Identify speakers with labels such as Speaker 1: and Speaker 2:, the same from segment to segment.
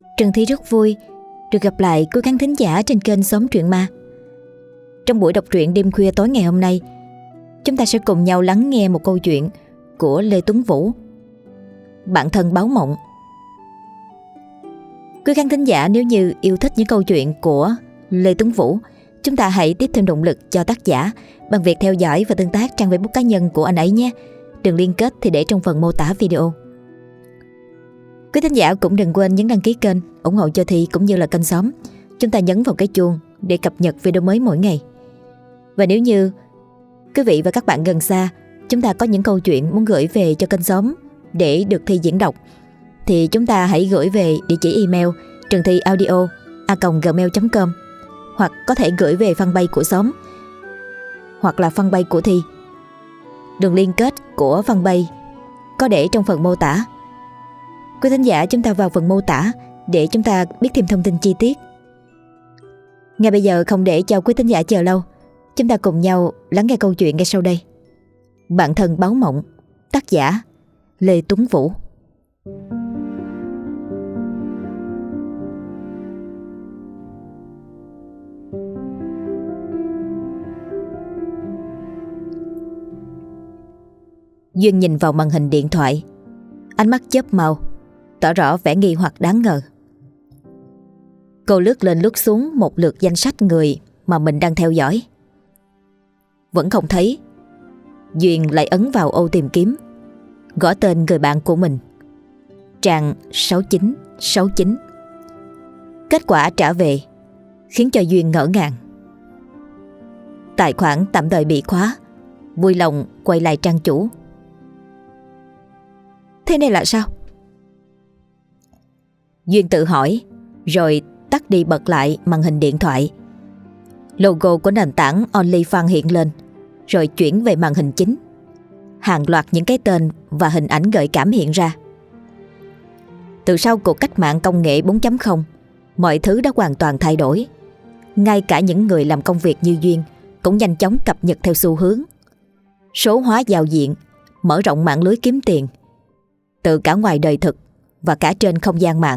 Speaker 1: Trần Thi rất vui được gặp lại quý khán thính giả trên kênh Xóm Truyện Ma. Trong buổi đọc truyện đêm khuya tối ngày hôm nay, chúng ta sẽ cùng nhau lắng nghe một câu chuyện của Lê Tuấn Vũ, Bạn Thân Báo Mộng. Quý khán thính giả nếu như yêu thích những câu chuyện của Lê Tuấn Vũ, chúng ta hãy tiếp thêm động lực cho tác giả bằng việc theo dõi và tương tác trang Facebook cá nhân của anh ấy nhé. Đường liên kết thì để trong phần mô tả video. Quý thính giả cũng đừng quên nhấn đăng ký kênh, ủng hộ cho Thi cũng như là kênh Xóm. Chúng ta nhấn vào cái chuông để cập nhật video mới mỗi ngày. Và nếu như quý vị và các bạn gần xa, chúng ta có những câu chuyện muốn gửi về cho kênh Xóm để được Thi diễn đọc, thì chúng ta hãy gửi về địa chỉ email trần-thi-audio@gmail.com, hoặc có thể gửi về fanpage của Xóm hoặc là fanpage của Thi. Đường liên kết của fanpage có để trong phần mô tả. Quý thính giả chúng ta vào phần mô tả để chúng ta biết thêm thông tin chi tiết. Ngay bây giờ không để cho quý thính giả chờ lâu, chúng ta cùng nhau lắng nghe câu chuyện ngay sau đây. Bạn Thân Báo Mộng, tác giả Lê Tuấn Vũ. Duyên nhìn vào màn hình điện thoại, ánh mắt chớp màu, tỏ rõ vẻ nghi hoặc đáng ngờ. Cô lướt lên lướt xuống một lượt danh sách người mà mình đang theo dõi. Vẫn không thấy. Duyên lại ấn vào ô tìm kiếm, gõ tên người bạn của mình, Trang 6969. Kết quả trả về khiến cho Duyên ngỡ ngàng. Tài khoản tạm thời bị khóa. Vui lòng quay lại trang chủ. Thế này là sao? Duyên tự hỏi, rồi tắt đi bật lại màn hình điện thoại. Logo của nền tảng OnlyFans hiện lên, rồi chuyển về màn hình chính. Hàng loạt những cái tên và hình ảnh gợi cảm hiện ra. Từ sau cuộc cách mạng công nghệ 4.0, mọi thứ đã hoàn toàn thay đổi. Ngay cả những người làm công việc như Duyên cũng nhanh chóng cập nhật theo xu hướng. Số hóa giao diện, mở rộng mạng lưới kiếm tiền, từ cả ngoài đời thực và cả trên không gian mạng.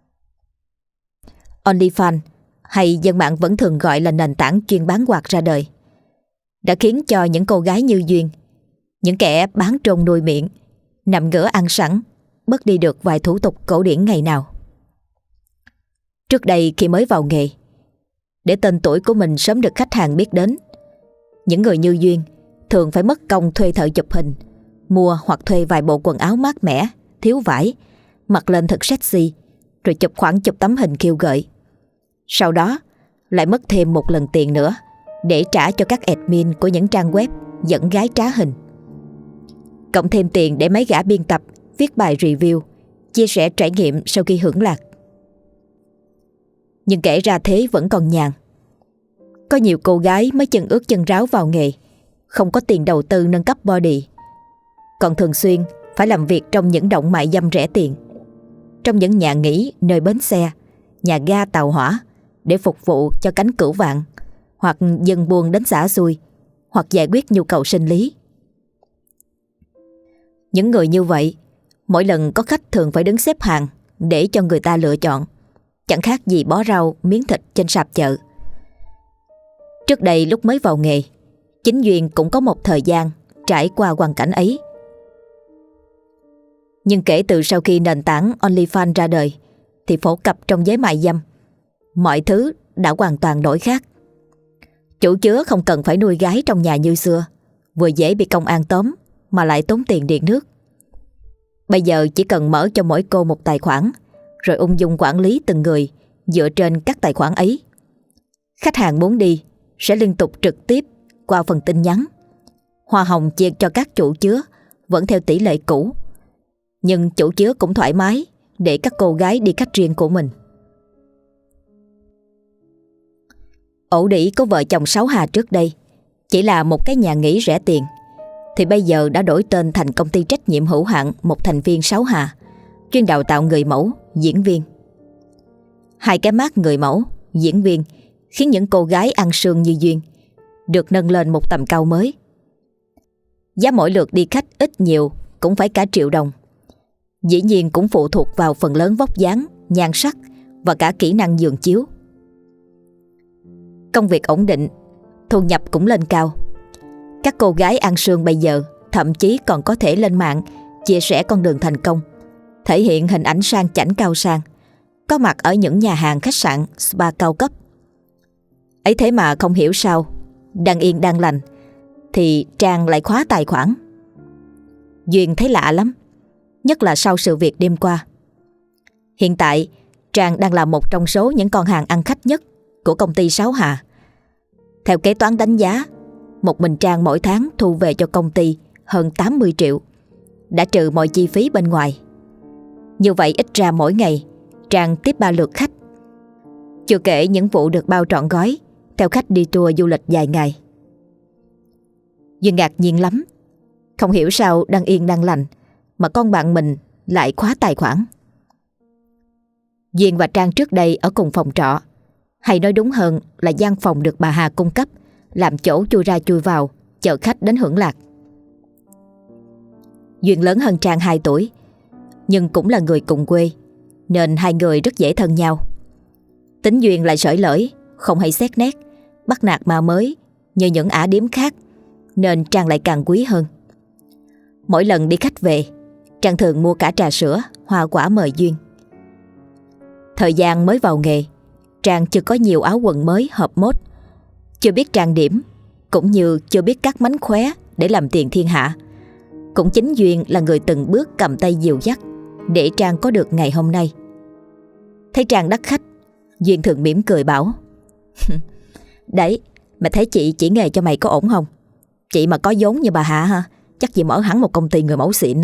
Speaker 1: OnlyFans, hay dân mạng vẫn thường gọi là nền tảng chuyên bán quạt ra đời, đã khiến cho những cô gái như Duyên, những kẻ bán trôn nuôi miệng, nằm ngửa ăn sẵn, bớt đi được vài thủ tục cổ điển ngày nào. Trước đây khi mới vào nghề, để tên tuổi của mình sớm được khách hàng biết đến, những người như Duyên thường phải mất công thuê thợ chụp hình, mua hoặc thuê vài bộ quần áo mát mẻ, thiếu vải, mặc lên thật sexy, rồi chụp khoảng chục tấm hình khiêu gợi. Sau đó lại mất thêm một lần tiền nữa để trả cho các admin của những trang web dẫn gái trá hình. Cộng thêm tiền để mấy gã biên tập viết bài review, chia sẻ trải nghiệm sau khi hưởng lạc. Nhưng kể ra thế vẫn còn nhàn. Có nhiều cô gái mới chân ướt chân ráo vào nghề, không có tiền đầu tư nâng cấp body, còn thường xuyên phải làm việc trong những động mại dâm rẻ tiền, trong những nhà nghỉ nơi bến xe, nhà ga tàu hỏa, để phục vụ cho cánh cửu vạn, hoặc dân buôn đến xả xui, hoặc giải quyết nhu cầu sinh lý. Những người như vậy, mỗi lần có khách thường phải đứng xếp hàng để cho người ta lựa chọn, chẳng khác gì bó rau miếng thịt trên sạp chợ. Trước đây lúc mới vào nghề, chính Duyên cũng có một thời gian trải qua hoàn cảnh ấy. Nhưng kể từ sau khi nền tảng OnlyFans ra đời thì phổ cập trong giới mại dâm, mọi thứ đã hoàn toàn đổi khác. Chủ chứa không cần phải nuôi gái trong nhà như xưa, vừa dễ bị công an tóm mà lại tốn tiền điện nước. Bây giờ chỉ cần mở cho mỗi cô một tài khoản, rồi ung dung quản lý từng người dựa trên các tài khoản ấy. Khách hàng muốn đi sẽ liên tục trực tiếp qua phần tin nhắn. Hoa hồng chia cho các chủ chứa vẫn theo tỷ lệ cũ, nhưng chủ chứa cũng thoải mái để các cô gái đi khách riêng của mình. Ổ đĩ của vợ chồng Sáu Hà trước đây chỉ là một cái nhà nghỉ rẻ tiền, thì bây giờ đã đổi tên thành công ty trách nhiệm hữu hạn một thành viên Sáu Hà, chuyên đào tạo người mẫu, diễn viên. Hai cái mác người mẫu, diễn viên khiến những cô gái ăn sương như Duyên được nâng lên một tầm cao mới. Giá mỗi lượt đi khách ít nhiều cũng phải cả triệu đồng. Dĩ nhiên cũng phụ thuộc vào phần lớn vóc dáng nhan sắc và cả kỹ năng giường chiếu. Công việc ổn định, thu nhập cũng lên cao. Các cô gái ăn sương bây giờ thậm chí còn có thể lên mạng chia sẻ con đường thành công, thể hiện hình ảnh sang chảnh cao sang, có mặt ở những nhà hàng khách sạn spa cao cấp. Ấy thế mà không hiểu sao, đang yên đang lành thì Trang lại khóa tài khoản. Duyên thấy lạ lắm, nhất là sau sự việc đêm qua. Hiện tại Trang đang là một trong số những con hàng ăn khách nhất của công ty Sáu Hà. Theo kế toán đánh giá, một mình Trang mỗi tháng thu về cho công ty hơn 80 triệu, đã trừ mọi chi phí bên ngoài. Như vậy ít ra mỗi ngày Trang tiếp 3 lượt khách, chưa kể những vụ được bao trọn gói theo khách đi tour du lịch dài ngày. Duyên ngạc nhiên lắm, không hiểu sao đang yên đang lành mà con bạn mình lại khóa tài khoản. Duyên và Trang trước đây ở cùng phòng trọ, hay nói đúng hơn là gian phòng được bà Hà cung cấp làm chỗ chui ra chui vào chở khách đến hưởng lạc. Duyên lớn hơn Trang 2 tuổi, nhưng cũng là người cùng quê nên hai người rất dễ thân nhau. Tính Duyên lại xởi lởi, không hay xét nét, bắt nạt ma mới như những ả điếm khác, nên Trang lại càng quý hơn. Mỗi lần đi khách về, Trang thường mua cả trà sữa, hoa quả mời Duyên. Thời gian mới vào nghề, Trang chưa có nhiều áo quần mới hợp mốt, chưa biết trang điểm, cũng như chưa biết các mánh khóe để làm tiền thiên hạ. Cũng chính Duyên là người từng bước cầm tay dìu dắt để Trang có được ngày hôm nay. Thấy Trang đắt khách, Duyên thường mỉm cười bảo: Đấy, mày thấy chị chỉ nghề cho mày có ổn không? Chị mà có vốn như bà Hạ ha, chắc chị mở hẳn một công ty người mẫu xịn.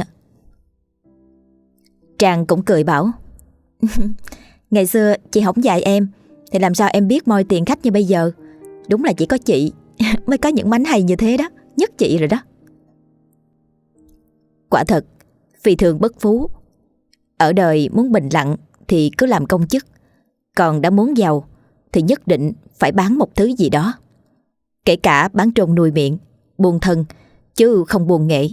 Speaker 1: Trang cũng cười bảo: Ngày xưa chị không dạy em thì làm sao em biết moi tiền khách như bây giờ. Đúng là chỉ có chị mới có những mánh hay như thế đó, nhất chị rồi đó. Quả thật, phi thường bất phú. Ở đời muốn bình lặng thì cứ làm công chức, còn đã muốn giàu thì nhất định phải bán một thứ gì đó. Kể cả bán trôn nuôi miệng, buôn thân, chứ không buôn nghệ.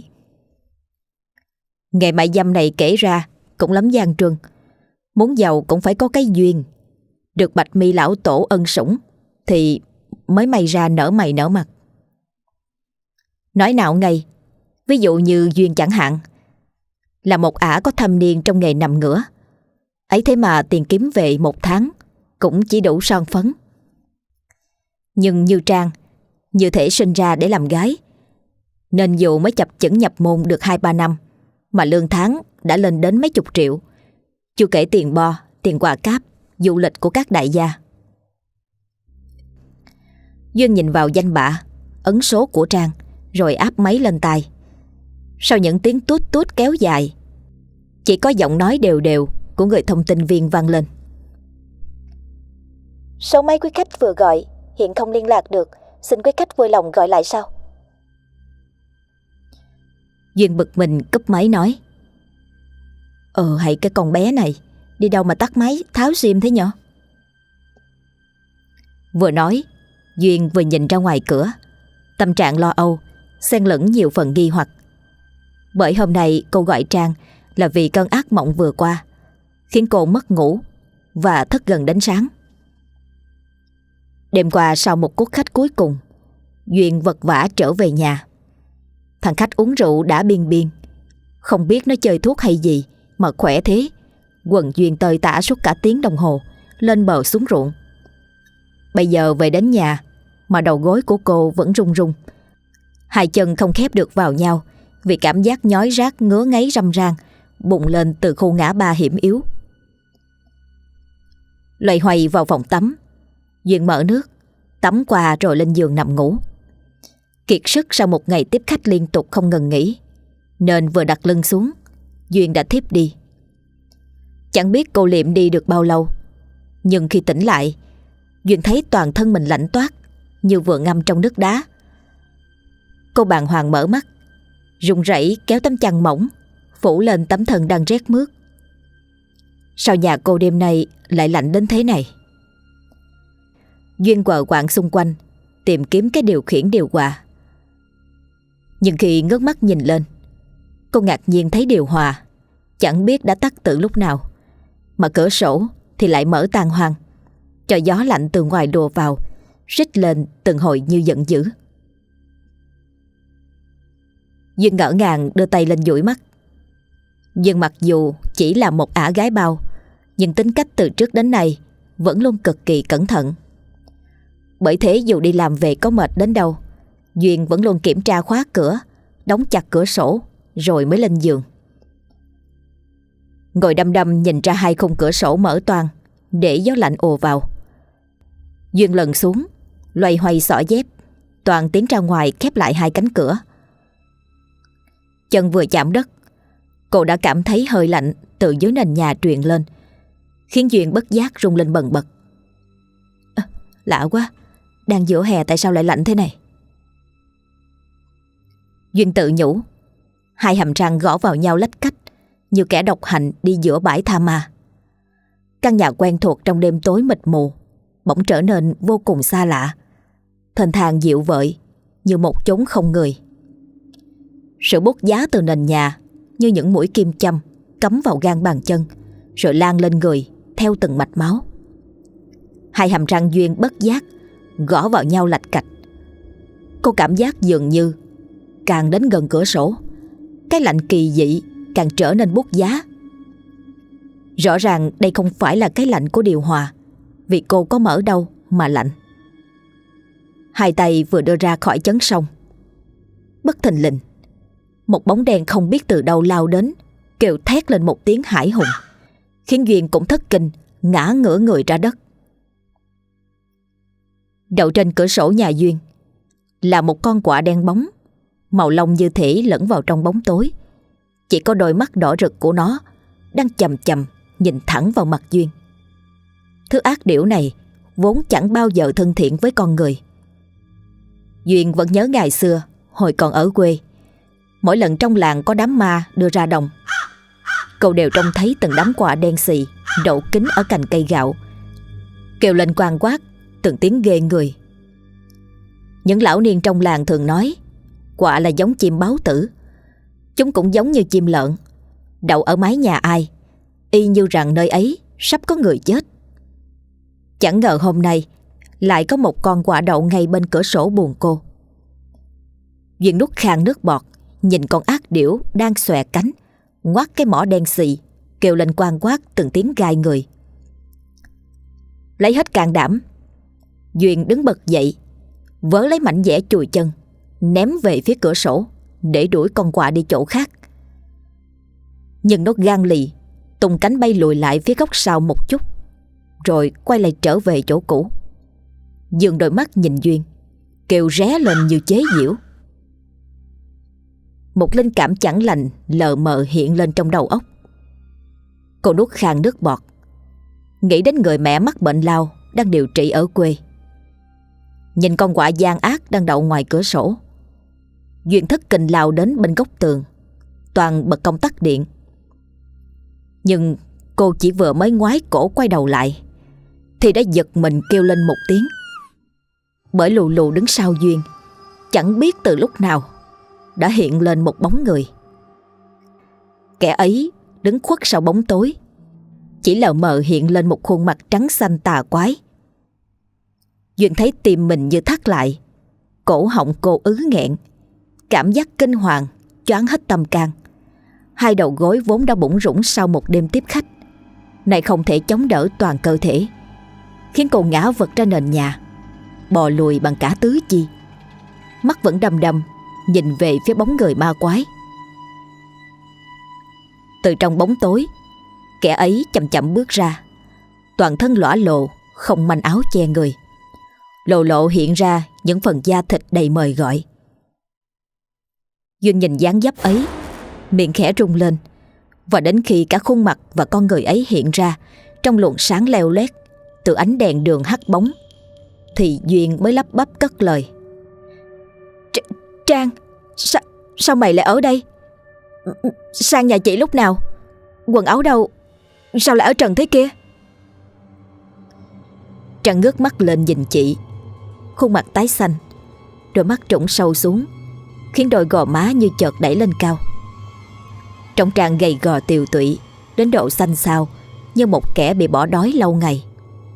Speaker 1: Nghề mại dâm này kể ra cũng lắm gian truân. Muốn giàu cũng phải có cái duyên, được Bạch Mi lão tổ ân sủng thì mới may ra nở mày nở mặt. Nói nào ngay, ví dụ như Duyên chẳng hạn, là một ả có thâm niên trong nghề nằm ngửa. Ấy thế mà tiền kiếm về một tháng cũng chỉ đủ son phấn. Nhưng như Trang, như thể sinh ra để làm gái, nên dù mới chập chững nhập môn được 2-3 năm mà lương tháng đã lên đến mấy chục triệu, chưa kể tiền bo, tiền quà cáp, du lịch của các đại gia. Duyên nhìn vào danh bạ, ấn số của Trang, rồi áp máy lên tai. Sau những tiếng tút tút kéo dài, chỉ có giọng nói đều đều của người thông tin viên vang lên: Số máy quý khách vừa gọi hiện không liên lạc được, xin quý khách vui lòng gọi lại sau. Duyên bực mình cúp máy nói: Hay cái con bé này, đi đâu mà tắt máy tháo sim thế nhở? Vừa nói, Duyên vừa nhìn ra ngoài cửa, tâm trạng lo âu xen lẫn nhiều phần nghi hoặc. Bởi hôm nay cô gọi Trang là vì cơn ác mộng vừa qua khiến cô mất ngủ và thức gần đến sáng. Đêm qua sau một cuộc khách cuối cùng, Duyên vật vã trở về nhà. Thằng khách uống rượu đã biên biên, không biết nó chơi thuốc hay gì mà khỏe thế. Quần Duyên tơi tả suốt cả tiếng đồng hồ, lên bờ xuống ruộng. Bây giờ về đến nhà mà đầu gối của cô vẫn run run, hai chân không khép được vào nhau vì cảm giác nhói rát ngứa ngáy râm ran bùng lên từ khu ngã ba hiểm yếu. Loay hoay vào phòng tắm, Duyên mở nước tắm qua rồi lên giường nằm ngủ. Kiệt sức sau một ngày tiếp khách liên tục không ngừng nghỉ, nên vừa đặt lưng xuống, Duyên đã thiếp đi. Chẳng biết cô liệm đi được bao lâu, nhưng khi tỉnh lại, Duyên thấy toàn thân mình lạnh toát như vừa ngâm trong nước đá. Cô bàng hoàng mở mắt, run rẩy kéo tấm chăn mỏng phủ lên tấm thân đang rét mướt. Sao nhà cô đêm nay lại lạnh đến thế này? Duyên quờ quạng xung quanh tìm kiếm cái điều khiển điều hòa. Nhưng khi ngước mắt nhìn lên, cô ngạc nhiên thấy điều hòa chẳng biết đã tắt từ lúc nào. mà cửa sổ thì lại mở tan hoang, cho gió lạnh từ ngoài lùa vào, rít lên từng hồi như giận dữ. Duyên ngỡ ngàng đưa tay lên dụi mắt. Nhưng mặc dù chỉ là một ả gái bao, nhưng tính cách từ trước đến nay vẫn luôn cực kỳ cẩn thận. Bởi thế dù đi làm về có mệt đến đâu, Duyên vẫn luôn kiểm tra khóa cửa, đóng chặt cửa sổ rồi mới lên giường. Ngồi đăm đăm nhìn ra hai khung cửa sổ mở toang để gió lạnh ùa vào. Duyên lần xuống, loay hoay xỏ dép, Toàn tiến ra ngoài khép lại hai cánh cửa. Chân vừa chạm đất, cô đã cảm thấy hơi lạnh từ dưới nền nhà truyền lên, khiến Duyên bất giác rung lên bần bật. Lạ quá, đang giữa hè tại sao lại lạnh thế này? Duyên tự nhủ, hai hàm răng gõ vào nhau lách cách như kẻ độc hành đi giữa bãi tha ma. Căn nhà quen thuộc trong đêm tối mịt mù bỗng trở nên vô cùng xa lạ, thênh thang dịu vợi như một chốn không người. Sự bút giá từ nền nhà như những mũi kim châm cắm vào gan bàn chân, rồi lan lên người theo từng mạch máu. Hai hàm răng Duyên bất giác gõ vào nhau lạch cạch. Cô cảm giác dường như càng đến gần cửa sổ, cái lạnh kỳ dị càng trở nên bút giá. Rõ ràng đây không phải là cái lạnh của điều hòa, vì cô có mở đâu mà lạnh. Hai tay vừa đưa ra khỏi chấn sông, bất thình lình một bóng đen không biết từ đâu lao đến, kêu thét lên một tiếng hãi hùng, khiến Duyên cũng thất kinh, ngã ngửa người ra đất. Đậu trên cửa sổ nhà Duyên là một con quạ đen bóng, màu lông như thể lẫn vào trong bóng tối. Chỉ có đôi mắt đỏ rực của nó đang chằm chằm nhìn thẳng vào mặt Duyên. Thứ ác điểu này vốn chẳng bao giờ thân thiện với con người. Duyên vẫn nhớ ngày xưa hồi còn ở quê, mỗi lần trong làng có đám ma đưa ra đồng, cậu đều trông thấy từng đám quạ đen xì đậu kín ở cành cây gạo, kêu lên quang quát từng tiếng ghê người. Những lão niên trong làng thường nói quạ là giống chim báo tử. Chúng cũng giống như chim lợn, đậu ở mái nhà ai, y như rằng nơi ấy sắp có người chết. Chẳng ngờ hôm nay lại có một con quạ đậu ngay bên cửa sổ buồng cô. Duyên nuốt khan nước bọt, nhìn con ác điểu đang xòe cánh, ngoác cái mỏ đen xì, kêu lên quang quát từng tiếng gai người. Lấy hết can đảm, Duyên đứng bật dậy, vớ lấy mảnh vẽ chùi chân, ném về phía cửa sổ để đuổi con quạ đi chỗ khác. Nhưng nó gan lì, tung cánh bay lùi lại phía góc sau một chút, rồi quay lại trở về chỗ cũ. Dương đôi mắt nhìn Duyên, kêu ré lên như chế giễu. Một linh cảm chẳng lành lờ mờ hiện lên trong đầu óc. Cô nuốt khan nước bọt, nghĩ đến người mẹ mắc bệnh lao đang điều trị ở quê. Nhìn con quạ gian ác đang đậu ngoài cửa sổ, Duyên thất kinh lao đến bên góc tường, Toàn bật công tắc điện. Nhưng cô chỉ vừa mới ngoái cổ quay đầu lại thì đã giật mình kêu lên một tiếng. Bởi lù lù đứng sau Duyên, chẳng biết từ lúc nào đã hiện lên một bóng người. Kẻ ấy đứng khuất sau bóng tối, chỉ lờ mờ hiện lên một khuôn mặt trắng xanh tà quái. Duyên thấy tim mình như thắt lại, cổ họng cô ứ nghẹn, cảm giác kinh hoàng choáng hết tâm can. Hai đầu gối vốn đã bủn rủn sau một đêm tiếp khách, nay không thể chống đỡ toàn cơ thể, khiến cô ngã vật ra nền nhà, bò lùi bằng cả tứ chi, mắt vẫn đăm đăm nhìn về phía bóng người ma quái. Từ trong bóng tối, kẻ ấy chậm chậm bước ra, toàn thân lõa lồ, không manh áo che người, lộ lộ hiện ra những phần da thịt đầy mời gọi. Duyên nhìn dáng dấp ấy, miệng khẽ rung lên, và đến khi cả khuôn mặt và con người ấy hiện ra trong luồng sáng leo lét từ ánh đèn đường hắt bóng, thì Duyên mới lắp bắp cất lời. Trang, sao mày lại ở đây? Sang nhà chị lúc nào? Quần áo đâu? Sao lại ở trần thế kia? Trang ngước mắt lên nhìn chị, khuôn mặt tái xanh, đôi mắt trũng sâu xuống, khiến đôi gò má như chợt đẩy lên cao. Trông Trang gầy gò tiều tụy đến độ xanh xao, như một kẻ bị bỏ đói lâu ngày.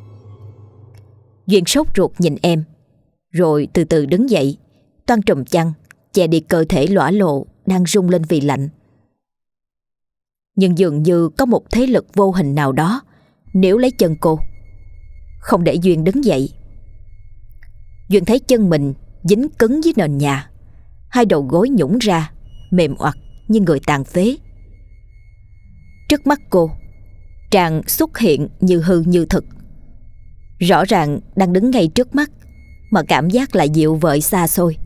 Speaker 1: Duyên sốt ruột nhìn em, rồi từ từ đứng dậy, toan trùm chăn che đi cơ thể lõa lộ đang rung lên vì lạnh. Nhưng dường như có một thế lực vô hình nào đó níu lấy chân cô, không để Duyên đứng dậy. Duyên thấy chân mình dính cứng dưới nền nhà, hai đầu gối nhũn ra, mềm oặt như người tàn phế. Trước mắt cô, Trang xuất hiện như hư như thực. Rõ ràng đang đứng ngay trước mắt, mà cảm giác lại dịu vợi xa xôi.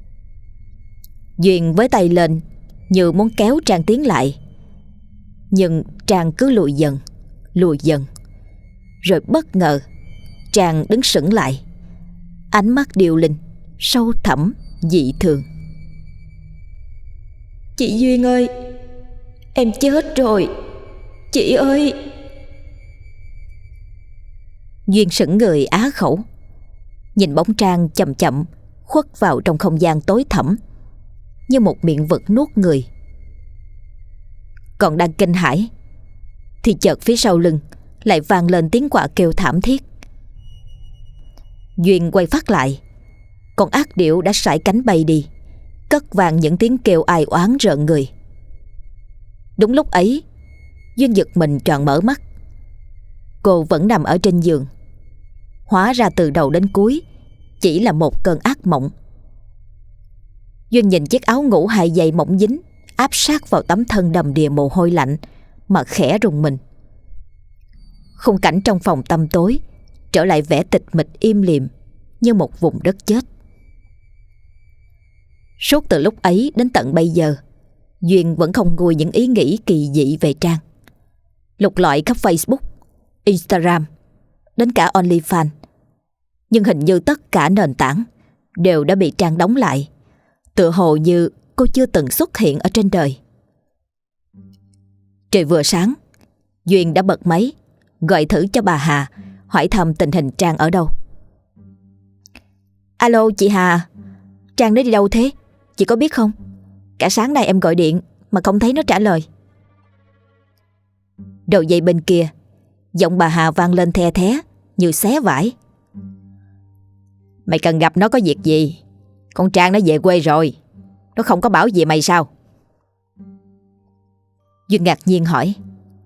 Speaker 1: Duyên với tay lên như muốn kéo Trang tiến lại, nhưng Trang cứ lùi dần. Rồi bất ngờ Trang đứng sững lại, ánh mắt điêu linh, sâu thẳm, dị thường.
Speaker 2: Chị Duyên ơi, em chết rồi, chị ơi.
Speaker 1: Duyên sững người á khẩu, nhìn bóng Trang chậm chậm khuất vào trong không gian tối thẳm, như một miệng vực nuốt người. Còn đang kinh hãi thì chợt phía sau lưng lại vang lên tiếng quạ kêu thảm thiết. Duyên quay phát lại, con ác điểu đã sải cánh bay đi, cất vang những tiếng kêu ai oán rợn người. Đúng lúc ấy, Duyên giật mình tròn mở mắt. Cô vẫn nằm ở trên giường. Hóa ra từ đầu đến cuối chỉ là một cơn ác mộng. Duyên nhìn chiếc áo ngủ hai dây mỏng dính áp sát vào tấm thân đầm đìa mồ hôi lạnh mà khẽ rùng mình. Khung cảnh trong phòng tăm tối trở lại vẻ tịch mịch im lìm như một vùng đất chết. Suốt từ lúc ấy đến tận bây giờ, Duyên vẫn không nguôi những ý nghĩ kỳ dị về Trang. Lục lọi khắp Facebook, Instagram, đến cả OnlyFans. Nhưng hình như tất cả nền tảng đều đã bị Trang đóng lại, tựa hồ như cô chưa từng xuất hiện ở trên đời. Trời vừa sáng, Duyên đã bật máy gọi thử cho bà Hà, hỏi thăm tình hình Trang ở đâu. Alo chị Hà, Trang nó đi đâu thế? Chị có biết không? Cả sáng nay em gọi điện mà không thấy nó trả lời. Đầu dây bên kia, giọng bà Hà vang lên the thé như xé vải. Mày cần gặp nó có việc gì? Con Trang nó về quê rồi, nó không có bảo về mày sao? Duyên ngạc nhiên hỏi.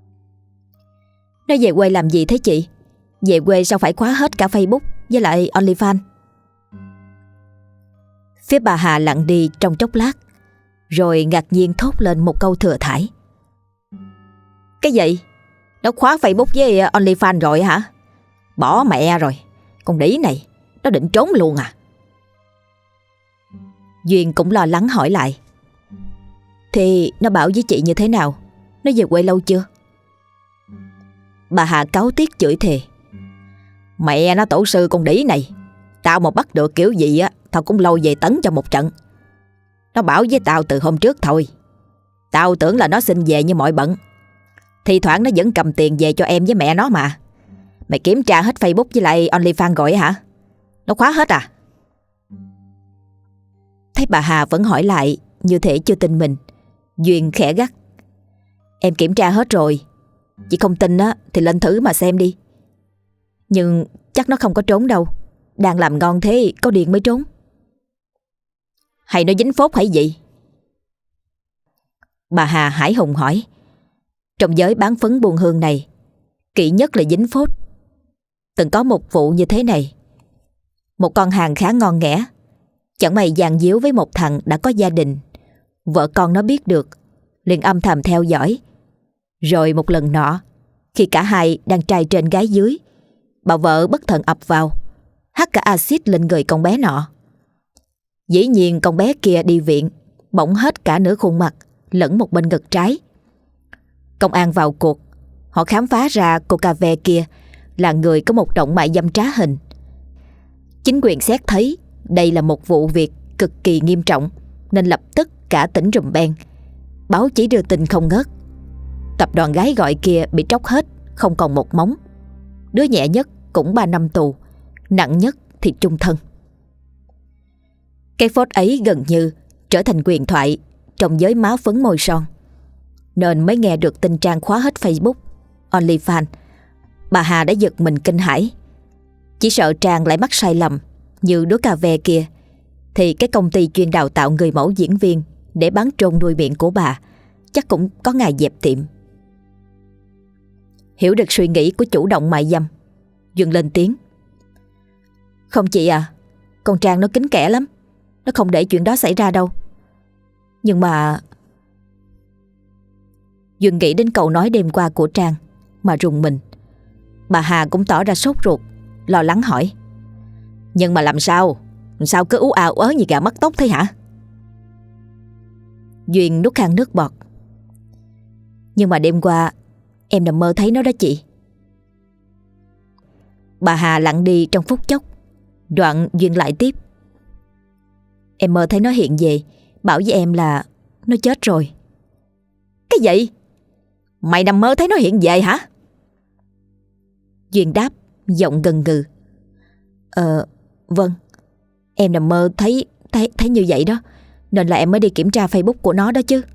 Speaker 1: Nó về quê làm gì thế chị? Về quê sao phải khóa hết cả Facebook với lại OnlyFans? Phía bà Hà lặng đi trong chốc lát, rồi ngạc nhiên thốt lên một câu thừa thãi. Cái gì? Nó khóa Facebook với OnlyFans rồi hả? Bỏ mẹ rồi, con đĩ này nó định trốn luôn à? Duyên cũng lo lắng hỏi lại. Thì nó bảo với chị như thế nào? Nó về quê lâu chưa? Bà Hà cáu tiết chửi thề. Mẹ nó tổ sư con đĩ này, tao mà bắt được kiểu gì á, tao cũng lâu về tấn cho một trận. Nó bảo với tao từ hôm trước thôi. Tao tưởng là nó xin về như mọi bận. Thì thoảng nó vẫn cầm tiền về cho em với mẹ nó mà. Mày kiểm tra hết Facebook với lại OnlyFans rồi hả? Nó khóa hết à? Thấy bà Hà vẫn hỏi lại như thể chưa tin mình, Duyên khẽ gắt. Em kiểm tra hết rồi. Chị không tin á thì lên thử mà xem đi. Nhưng chắc nó không có trốn đâu. Đang làm ngon thế có điên mới trốn. Hay nó dính phốt hay gì? Bà Hà hãi hùng hỏi. Trong giới bán phấn buôn hương này, kỵ nhất là dính phốt. Từng có một vụ như thế này. Một con hàng khá ngon nghẻ, chẳng may dàn díu với một thằng đã có gia đình. Vợ con nó biết được, liền âm thầm theo dõi. Rồi một lần nọ, khi cả hai đang trai trên gái dưới, bà vợ bất thần ập vào, hắt cả axit lên người con bé nọ. Dĩ nhiên con bé kia đi viện, bỏng hết cả nửa khuôn mặt lẫn một bên ngực trái. Công an vào cuộc, họ khám phá ra cô cà ve kia là người có một động mại dâm trá hình. Chính quyền xét thấy đây là một vụ việc cực kỳ nghiêm trọng, nên lập tức cả tỉnh rùm beng. Báo chí đưa tin không ngớt. Tập đoàn gái gọi kia bị tróc hết, không còn một móng. Đứa nhẹ nhất cũng 3 năm tù, nặng nhất thì chung thân. Cái phốt ấy gần như trở thành huyền thoại trong giới má phấn môi son, nên mới nghe được tin Trang khóa hết Facebook, OnlyFans, bà Hà đã giật mình kinh hãi. Chỉ sợ Trang lại mắc sai lầm như đứa cà ve kia, thì cái công ty chuyên đào tạo người mẫu diễn viên để bán trôn nuôi miệng của bà chắc cũng có ngày dẹp tiệm. Hiểu được suy nghĩ của chủ động mại dâm, Duyên lên tiếng: "Không chị à, con Trang nó kín kẽ lắm, nó không để chuyện đó xảy ra đâu. Nhưng mà..." Duyên nghĩ đến câu nói đêm qua của Trang mà rùng mình. Bà Hà cũng tỏ ra sốt ruột, lo lắng hỏi: "Nhưng mà làm sao? Sao cứ ú ào ớ như gà mắc tóc thế hả?" Duyên nuốt khan nước bọt: "Nhưng mà đêm qua em nằm mơ thấy nó đó chị." Bà Hà lặng đi trong phút chốc, đoạn Duyên lại tiếp: "Em mơ thấy nó hiện về, bảo với em là nó chết rồi."
Speaker 2: "Cái gì? Mày nằm mơ thấy nó hiện về hả?"
Speaker 1: Duyên đáp giọng gần gừ: Vâng, em nằm mơ thấy như vậy đó, nên là em mới đi kiểm tra Facebook của nó đó chứ."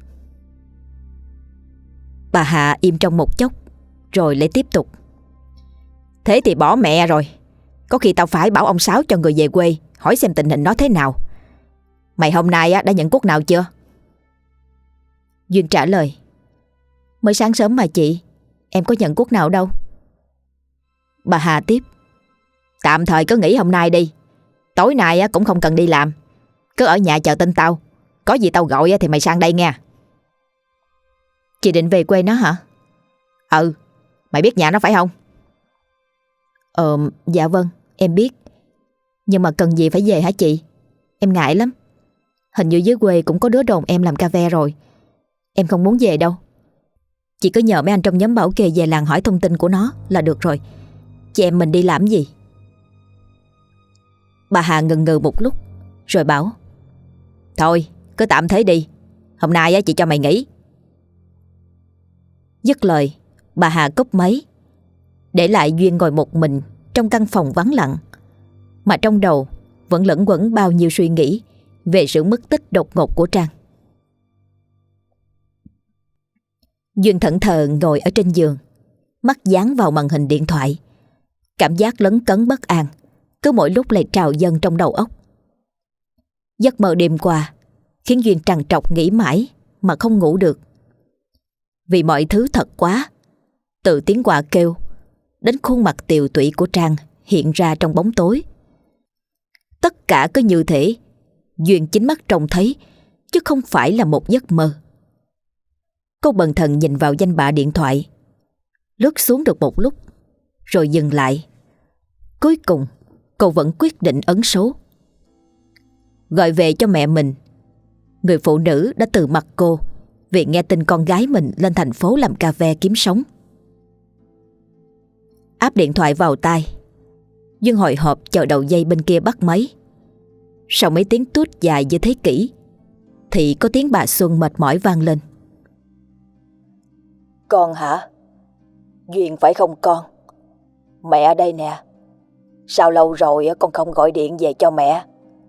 Speaker 1: Bà Hạ im trong một chốc rồi lại tiếp tục:
Speaker 2: "Thế thì bỏ mẹ rồi. Có khi tao phải bảo ông Sáu cho người về quê hỏi xem tình hình nó thế nào. Mày hôm nay đã nhận cuốc nào chưa?"
Speaker 1: Duyên trả lời: "Mới sáng sớm mà chị, em có nhận cuốc nào đâu."
Speaker 2: Bà Hà tiếp: "Tạm thời cứ nghỉ hôm nay đi. Tối nay cũng không cần đi làm. Cứ ở nhà chờ tin tao. Có gì tao gọi thì mày sang đây nha."
Speaker 1: "Chị định về quê nó hả?"
Speaker 2: "Ừ, mày biết nhà nó phải không?"
Speaker 1: Dạ vâng, em biết. Nhưng mà cần gì phải về hả chị? Em ngại lắm. Hình như dưới quê cũng có đứa đồn em làm cà ve rồi. Em không muốn về đâu. Chị cứ nhờ mấy anh trong nhóm bảo kê về làng hỏi thông tin của nó là được rồi. Chị em mình đi làm gì?" Bà Hà ngần ngừ một lúc rồi bảo:
Speaker 2: "Thôi, cứ tạm thế đi. Hôm nay chị cho mày nghỉ."
Speaker 1: Dứt lời, bà Hà cúp máy, để lại Duyên ngồi một mình trong căn phòng vắng lặng, mà trong đầu vẫn lẫn quẩn bao nhiêu suy nghĩ về sự mất tích đột ngột của Trang. Duyên thẫn thờ ngồi ở trên giường, mắt dán vào màn hình điện thoại. Cảm giác lấn cấn bất an cứ mỗi lúc lại trào dâng trong đầu óc. Giấc mơ đêm qua khiến Duyên trằn trọc nghĩ mãi mà không ngủ được. Vì mọi thứ thật quá, từ tiếng quạ kêu đến khuôn mặt tiều tụy của Trang hiện ra trong bóng tối. Tất cả cứ như thể Duyên chính mắt trông thấy, chứ không phải là một giấc mơ. Cô bần thần nhìn vào danh bạ điện thoại, lướt xuống được một lúc rồi dừng lại. Cuối cùng cô vẫn quyết định ấn số. Gọi về cho mẹ mình. Người phụ nữ đã từ mặt cô vì nghe tin con gái mình lên thành phố làm cà ve kiếm sống. Áp điện thoại vào tai, Duyên hồi hộp chờ đầu dây bên kia bắt máy. Sau mấy tiếng tút dài như thế kỷ thì có tiếng bà Xuân mệt mỏi vang lên:
Speaker 3: "Con hả? Duyên phải không con? Mẹ đây nè. Sao lâu rồi con không gọi điện về cho mẹ?"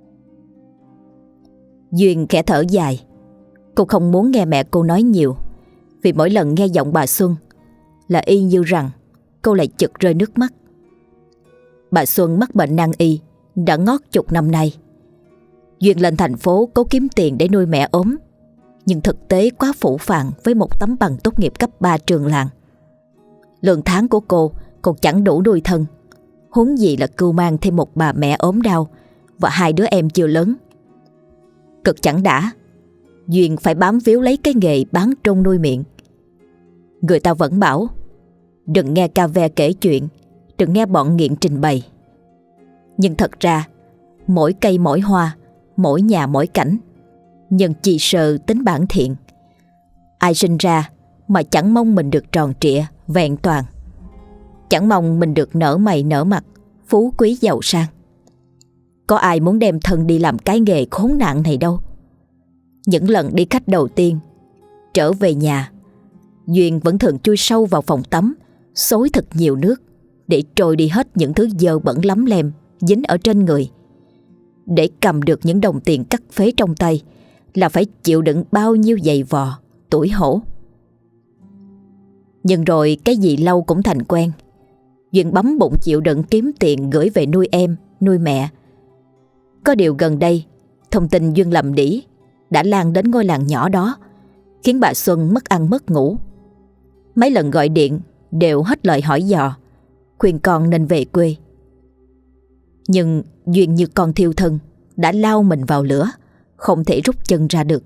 Speaker 1: Duyên khẽ thở dài. Cô không muốn nghe mẹ cô nói nhiều, vì mỗi lần nghe giọng bà Xuân là y như rằng cô lại chực rơi nước mắt. Bà Xuân mắc bệnh nan y đã ngót chục năm nay. Duyên lên thành phố cố kiếm tiền để nuôi mẹ ốm, nhưng thực tế quá phũ phàng với một tấm bằng tốt nghiệp cấp 3 trường làng. Lương tháng của cô còn chẳng đủ nuôi thân, huống gì là cưu mang thêm một bà mẹ ốm đau và hai đứa em chưa lớn. Cực chẳng đã, Duyên phải bám víu lấy cái nghề bán trôn nuôi miệng. Người ta vẫn bảo đừng nghe cà ve kể chuyện, đừng nghe bọn nghiện trình bày. Nhưng thật ra mỗi cây mỗi hoa, mỗi nhà mỗi cảnh, nhân chi sơ tính bản thiện. Ai sinh ra mà chẳng mong mình được tròn trịa, vẹn toàn, chẳng mong mình được nở mày nở mặt, phú quý giàu sang. Có ai muốn đem thân đi làm cái nghề khốn nạn này đâu. Những lần đi khách đầu tiên, trở về nhà, Duyên vẫn thường chui sâu vào phòng tắm, xối thật nhiều nước để trôi đi hết những thứ dơ bẩn lấm lem dính ở trên người. Để cầm được những đồng tiền cắt phế trong tay là phải chịu đựng bao nhiêu giày vò, tủi hổ. Nhưng rồi cái gì lâu cũng thành quen. Duyên bấm bụng chịu đựng kiếm tiền gửi về nuôi em, nuôi mẹ. Có điều gần đây, thông tin Duyên lầm đĩ đã lan đến ngôi làng nhỏ đó, khiến bà Xuân mất ăn mất ngủ. Mấy lần gọi điện đều hết lời hỏi dò, khuyên con nên về quê. Nhưng Duyên như con thiêu thân, đã lao mình vào lửa, không thể rút chân ra được.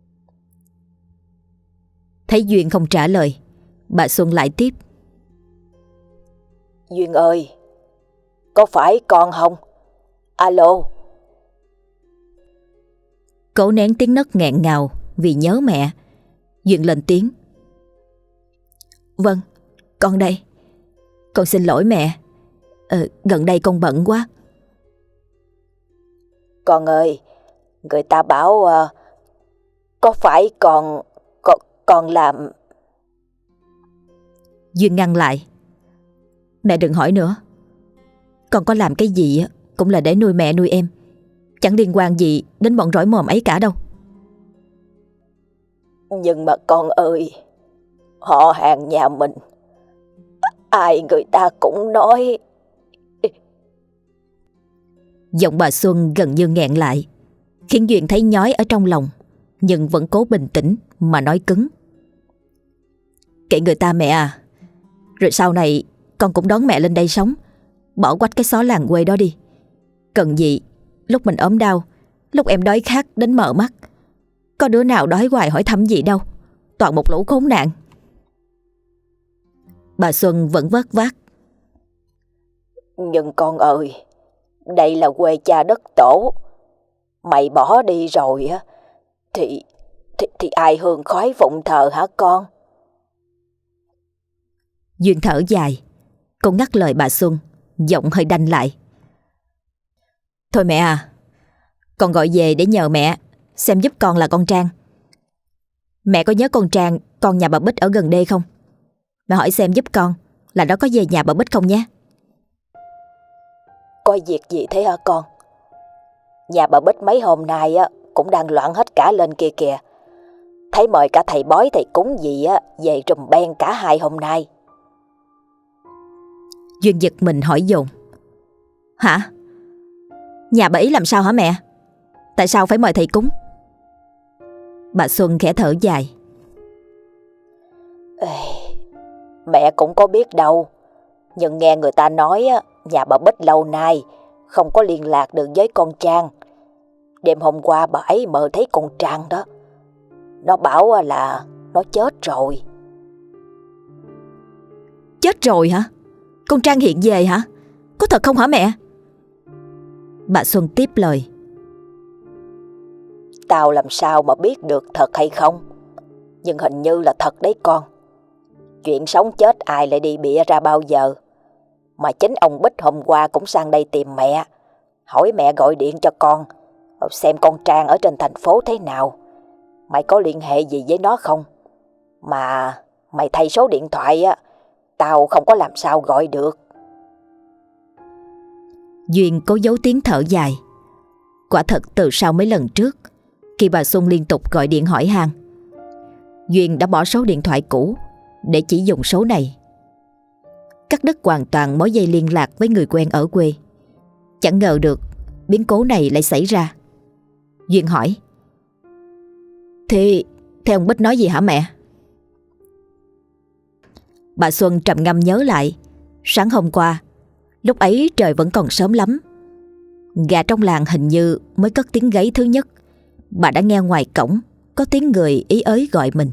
Speaker 1: Thấy Duyên không trả lời, bà Xuân lại tiếp.
Speaker 3: Duyên ơi, có phải con không? Alo.
Speaker 1: Cố nén tiếng nấc nghẹn ngào vì nhớ mẹ, Duyên lên tiếng. Vâng, con đây. Con xin lỗi mẹ. Gần đây con bận quá.
Speaker 3: Con ơi, người ta bảo có phải con làm...
Speaker 1: Duyên ngăn lại. Mẹ đừng hỏi nữa. Con có làm cái gì cũng là để nuôi mẹ nuôi em, chẳng liên quan gì đến bọn rỏi mồm ấy cả đâu.
Speaker 3: Nhưng mà con ơi, họ hàng nhà mình, ai người ta cũng nói...
Speaker 1: Giọng bà Xuân gần như nghẹn lại, khiến Duyên thấy nhói ở trong lòng, nhưng vẫn cố bình tĩnh mà nói cứng. Kệ người ta mẹ à. Rồi sau này con cũng đón mẹ lên đây sống, bỏ quách cái xó làng quê đó đi. Cần gì lúc mình ốm đau, lúc em đói khát đến mờ mắt, có đứa nào đói hoài hỏi thăm gì đâu. Toàn một lũ khốn nạn. Bà Xuân vẫn vất vát.
Speaker 3: Nhưng con ơi, đây là quê cha đất tổ. Mày bỏ đi rồi á thì ai hương khói phụng thờ hả con?
Speaker 1: Duyên thở dài. Cô ngắt lời bà Xuân, giọng hơi đanh lại. Thôi mẹ à, con gọi về để nhờ mẹ xem giúp con là con Trang. Mẹ có nhớ con Trang, con nhà bà Bích ở gần đây không? Mẹ hỏi xem giúp con là nó có về nhà bà Bích không nhé.
Speaker 3: Có việc gì thế hả con? Nhà bà Bích mấy hôm nay á cũng đang loạn hết cả lên kia kìa. Thấy mời cả thầy bói thầy cúng gì á về trùm ben cả 2 hôm nay.
Speaker 1: Duyên giật mình hỏi dồn. Hả? Nhà bà ý làm sao hả mẹ? Tại sao phải mời thầy cúng? Bà Xuân khẽ thở dài.
Speaker 3: Mẹ cũng có biết đâu. Nhưng nghe người ta nói á, nhà bà Bích lâu nay không có liên lạc được với con Trang. Đêm hôm qua bà ấy mơ thấy con Trang đó. Nó bảo là nó chết rồi.
Speaker 1: Chết rồi hả? Con Trang hiện về hả? Có thật không hả mẹ? Bà Xuân tiếp lời.
Speaker 3: Tao làm sao mà biết được thật hay không, nhưng hình như là thật đấy con. Chuyện sống chết ai lại đi bịa ra bao giờ. Mà chính ông Bích hôm qua cũng sang đây tìm mẹ, hỏi mẹ gọi điện cho con xem con Trang ở trên thành phố thế nào. Mày có liên hệ gì với nó không? Mà mày thay số điện thoại á, tao không có làm sao gọi được.
Speaker 1: Duyên cố giấu tiếng thở dài. Quả thật từ sau mấy lần trước, khi bà Xuân liên tục gọi điện hỏi han, Duyên đã bỏ số điện thoại cũ để chỉ dùng số này, cắt đứt hoàn toàn mối dây liên lạc với người quen ở quê. Chẳng ngờ được biến cố này lại xảy ra. Duyên hỏi. Thì ông Bích nói gì hả mẹ? Bà Xuân trầm ngâm nhớ lại. Sáng hôm qua, lúc ấy trời vẫn còn sớm lắm, gà trong làng hình như mới cất tiếng gáy thứ nhất. Bà đã nghe ngoài cổng có tiếng người ý ới gọi mình.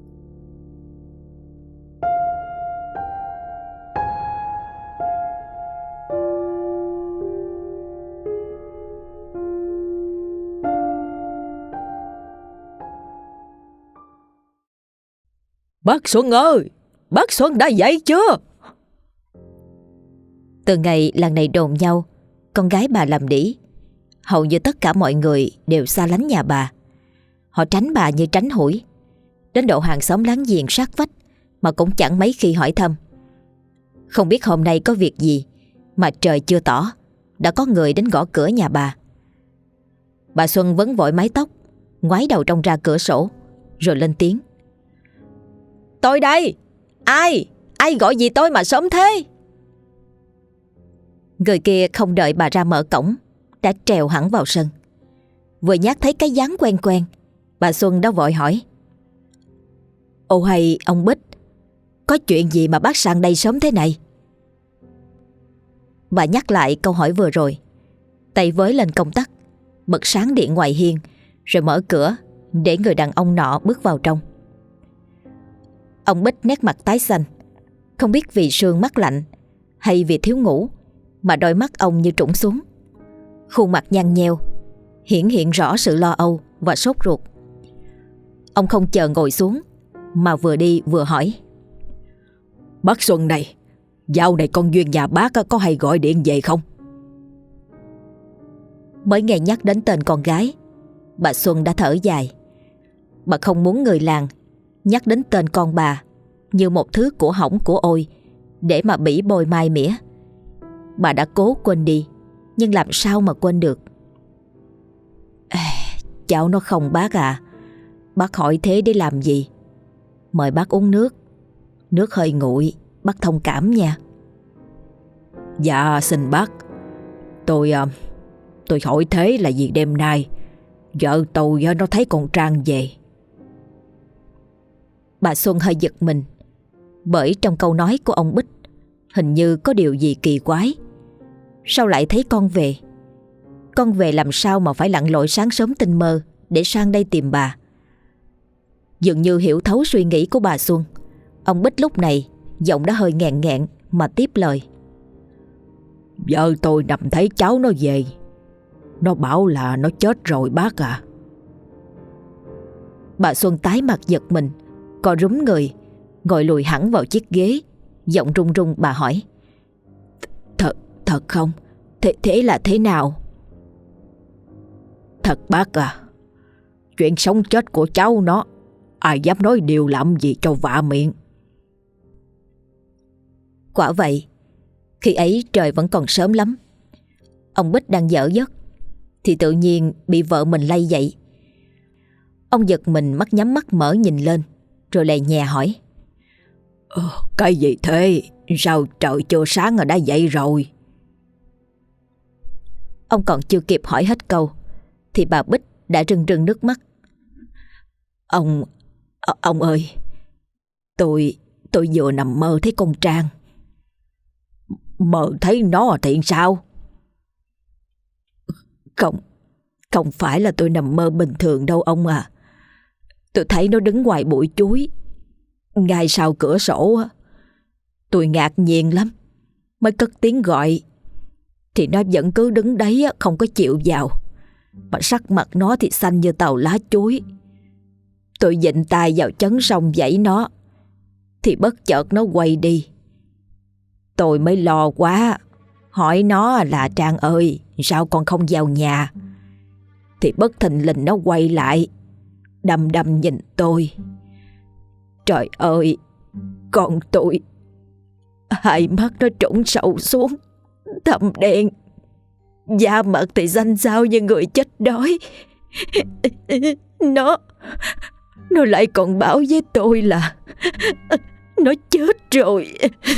Speaker 2: Bác Xuân ơi, bác Xuân đã dậy chưa?
Speaker 1: Từ ngày làng này đồn nhau con gái bà làm đĩ, hầu như tất cả mọi người đều xa lánh nhà bà. Họ tránh bà như tránh hủi, đến độ hàng xóm láng giềng sát vách mà cũng chẳng mấy khi hỏi thăm. Không biết hôm nay có việc gì mà trời chưa tỏ đã có người đến gõ cửa nhà bà. Bà Xuân vấn vội mái tóc, ngoái đầu trông ra cửa sổ rồi lên tiếng.
Speaker 2: Tôi đây, Ai gọi gì tôi mà sớm thế?
Speaker 1: Người kia không đợi bà ra mở cổng đã trèo hẳn vào sân. Vừa nhắc thấy cái dáng quen quen, bà Xuân đã vội hỏi: Ồ hay ông Bích, có chuyện gì mà bác sang đây sớm thế này? Bà nhắc lại câu hỏi vừa rồi, tay với lên công tắc, bật sáng điện ngoài hiên, rồi mở cửa để người đàn ông nọ bước vào trong. Ông Bích nét mặt tái xanh, không biết vì sương mắt lạnh hay vì thiếu ngủ mà đôi mắt ông như trũng xuống. Khuôn mặt nhăn nheo, hiện rõ sự lo âu và sốt ruột. Ông không chờ ngồi xuống mà vừa đi vừa hỏi:
Speaker 2: Bác Xuân này, dạo này con Duyên nhà bác có hay gọi điện về không?
Speaker 1: Mới nghe nhắc đến tên con gái, bà Xuân đã thở dài. Bà không muốn người làng nhắc đến tên con bà như một thứ của hỏng của ôi để mà bỉ bôi mai mỉa. Bà đã cố quên đi, nhưng làm sao mà quên được. Cháu nó không bác à. Bác hỏi thế để làm gì? Mời bác uống nước. Nước hơi nguội, bác thông cảm nha.
Speaker 2: Dạ xin bác. Tôi hỏi thế là vì đêm nay vợ tôi nó thấy con Trang về.
Speaker 1: Bà Xuân hơi giật mình, bởi trong câu nói của ông Bích hình như có điều gì kỳ quái. Sao lại thấy con về? Con về làm sao mà phải lặn lội sáng sớm tinh mơ để sang đây tìm bà? Dường như hiểu thấu suy nghĩ của bà Xuân, ông Bích lúc này giọng đã hơi nghẹn nghẹn mà tiếp lời:
Speaker 2: Vợ tôi nằm thấy cháu nó về, nó bảo là nó chết rồi bác à.
Speaker 1: Bà Xuân tái mặt giật mình, co rúm người, ngồi lùi hẳn vào chiếc ghế. Giọng run run bà hỏi: Thật không? Thế là thế nào?
Speaker 2: Thật bác à. Chuyện sống chết của cháu nó, ai dám nói điều làm gì cho vạ miệng.
Speaker 1: Quả vậy, khi ấy trời vẫn còn sớm lắm. Ông Bích đang dở giấc thì tự nhiên bị vợ mình lay dậy. Ông giật mình, mắt nhắm mắt mở nhìn lên, rồi lè nhẹ hỏi:
Speaker 2: Cái gì thế? Sao trời chưa sáng đã dậy rồi?
Speaker 1: Ông còn chưa kịp hỏi hết câu thì bà Bích đã rưng rưng nước mắt. Ông ơi, tôi vừa nằm mơ thấy con Trang.
Speaker 2: Mơ thấy nó thì sao?
Speaker 1: Không phải là tôi nằm mơ bình thường đâu ông à. Tôi thấy nó đứng ngoài bụi chuối ngay sau cửa sổ. Tôi ngạc nhiên lắm, mới cất tiếng gọi thì nó vẫn cứ đứng đấy không có chịu vào, mà sắc mặt nó thì xanh như tàu lá chuối. Tôi vịn tay vào chấn sông dãy nó thì bất chợt nó quay đi. Tôi mới lo quá, hỏi nó là: Trang ơi, sao con không vào nhà? Thì bất thình lình nó quay lại, đăm đăm nhìn tôi. Trời ơi, con tôi, hai mắt nó trũng sâu xuống, thâm đen, da mặt thì xanh xao như người chết đói. Nó lại còn bảo với tôi là nó chết rồi.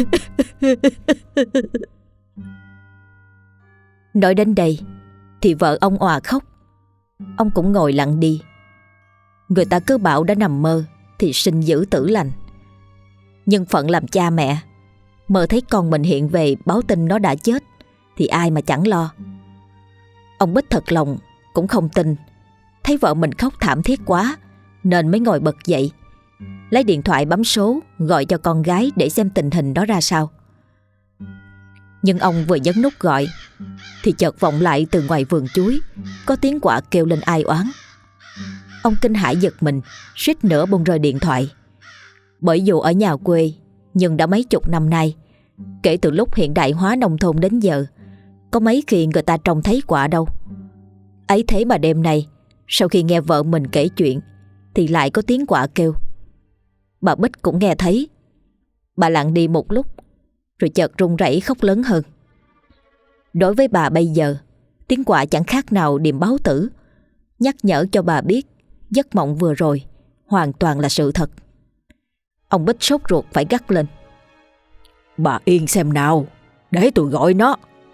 Speaker 1: Nói đến đây thì vợ ông òa khóc. Ông cũng ngồi lặng đi. Người ta cứ bảo đã nằm mơ thì sinh dữ tử lành. Nhưng phận làm cha mẹ, mơ thấy con mình hiện về báo tin nó đã chết thì ai mà chẳng lo. Ông Bích thật lòng cũng không tin. Thấy vợ mình khóc thảm thiết quá nên mới ngồi bật dậy, lấy điện thoại bấm số gọi cho con gái để xem tình hình đó ra sao. Nhưng ông vừa nhấn nút gọi thì chợt vọng lại từ ngoài vườn chuối có tiếng quạ kêu lên ai oán. Ông kinh hãi giật mình, suýt nữa buông rơi điện thoại. Bởi dù ở nhà quê, nhưng đã mấy chục năm nay, kể từ lúc hiện đại hóa nông thôn đến giờ, có mấy khi người ta trông thấy quạ đâu. Ấy thế mà đêm nay, sau khi nghe vợ mình kể chuyện thì lại có tiếng quạ kêu. Bà Bích cũng nghe thấy. Bà lặng đi một lúc rồi chợt run rẩy khóc lớn hơn. Đối với bà bây giờ, tiếng quạ chẳng khác nào điềm báo tử, nhắc nhở cho bà biết giấc mộng vừa rồi hoàn toàn là sự thật. Ông Bích sốt ruột phải gắt lên.
Speaker 2: Bà yên xem nào, để tôi gọi nó.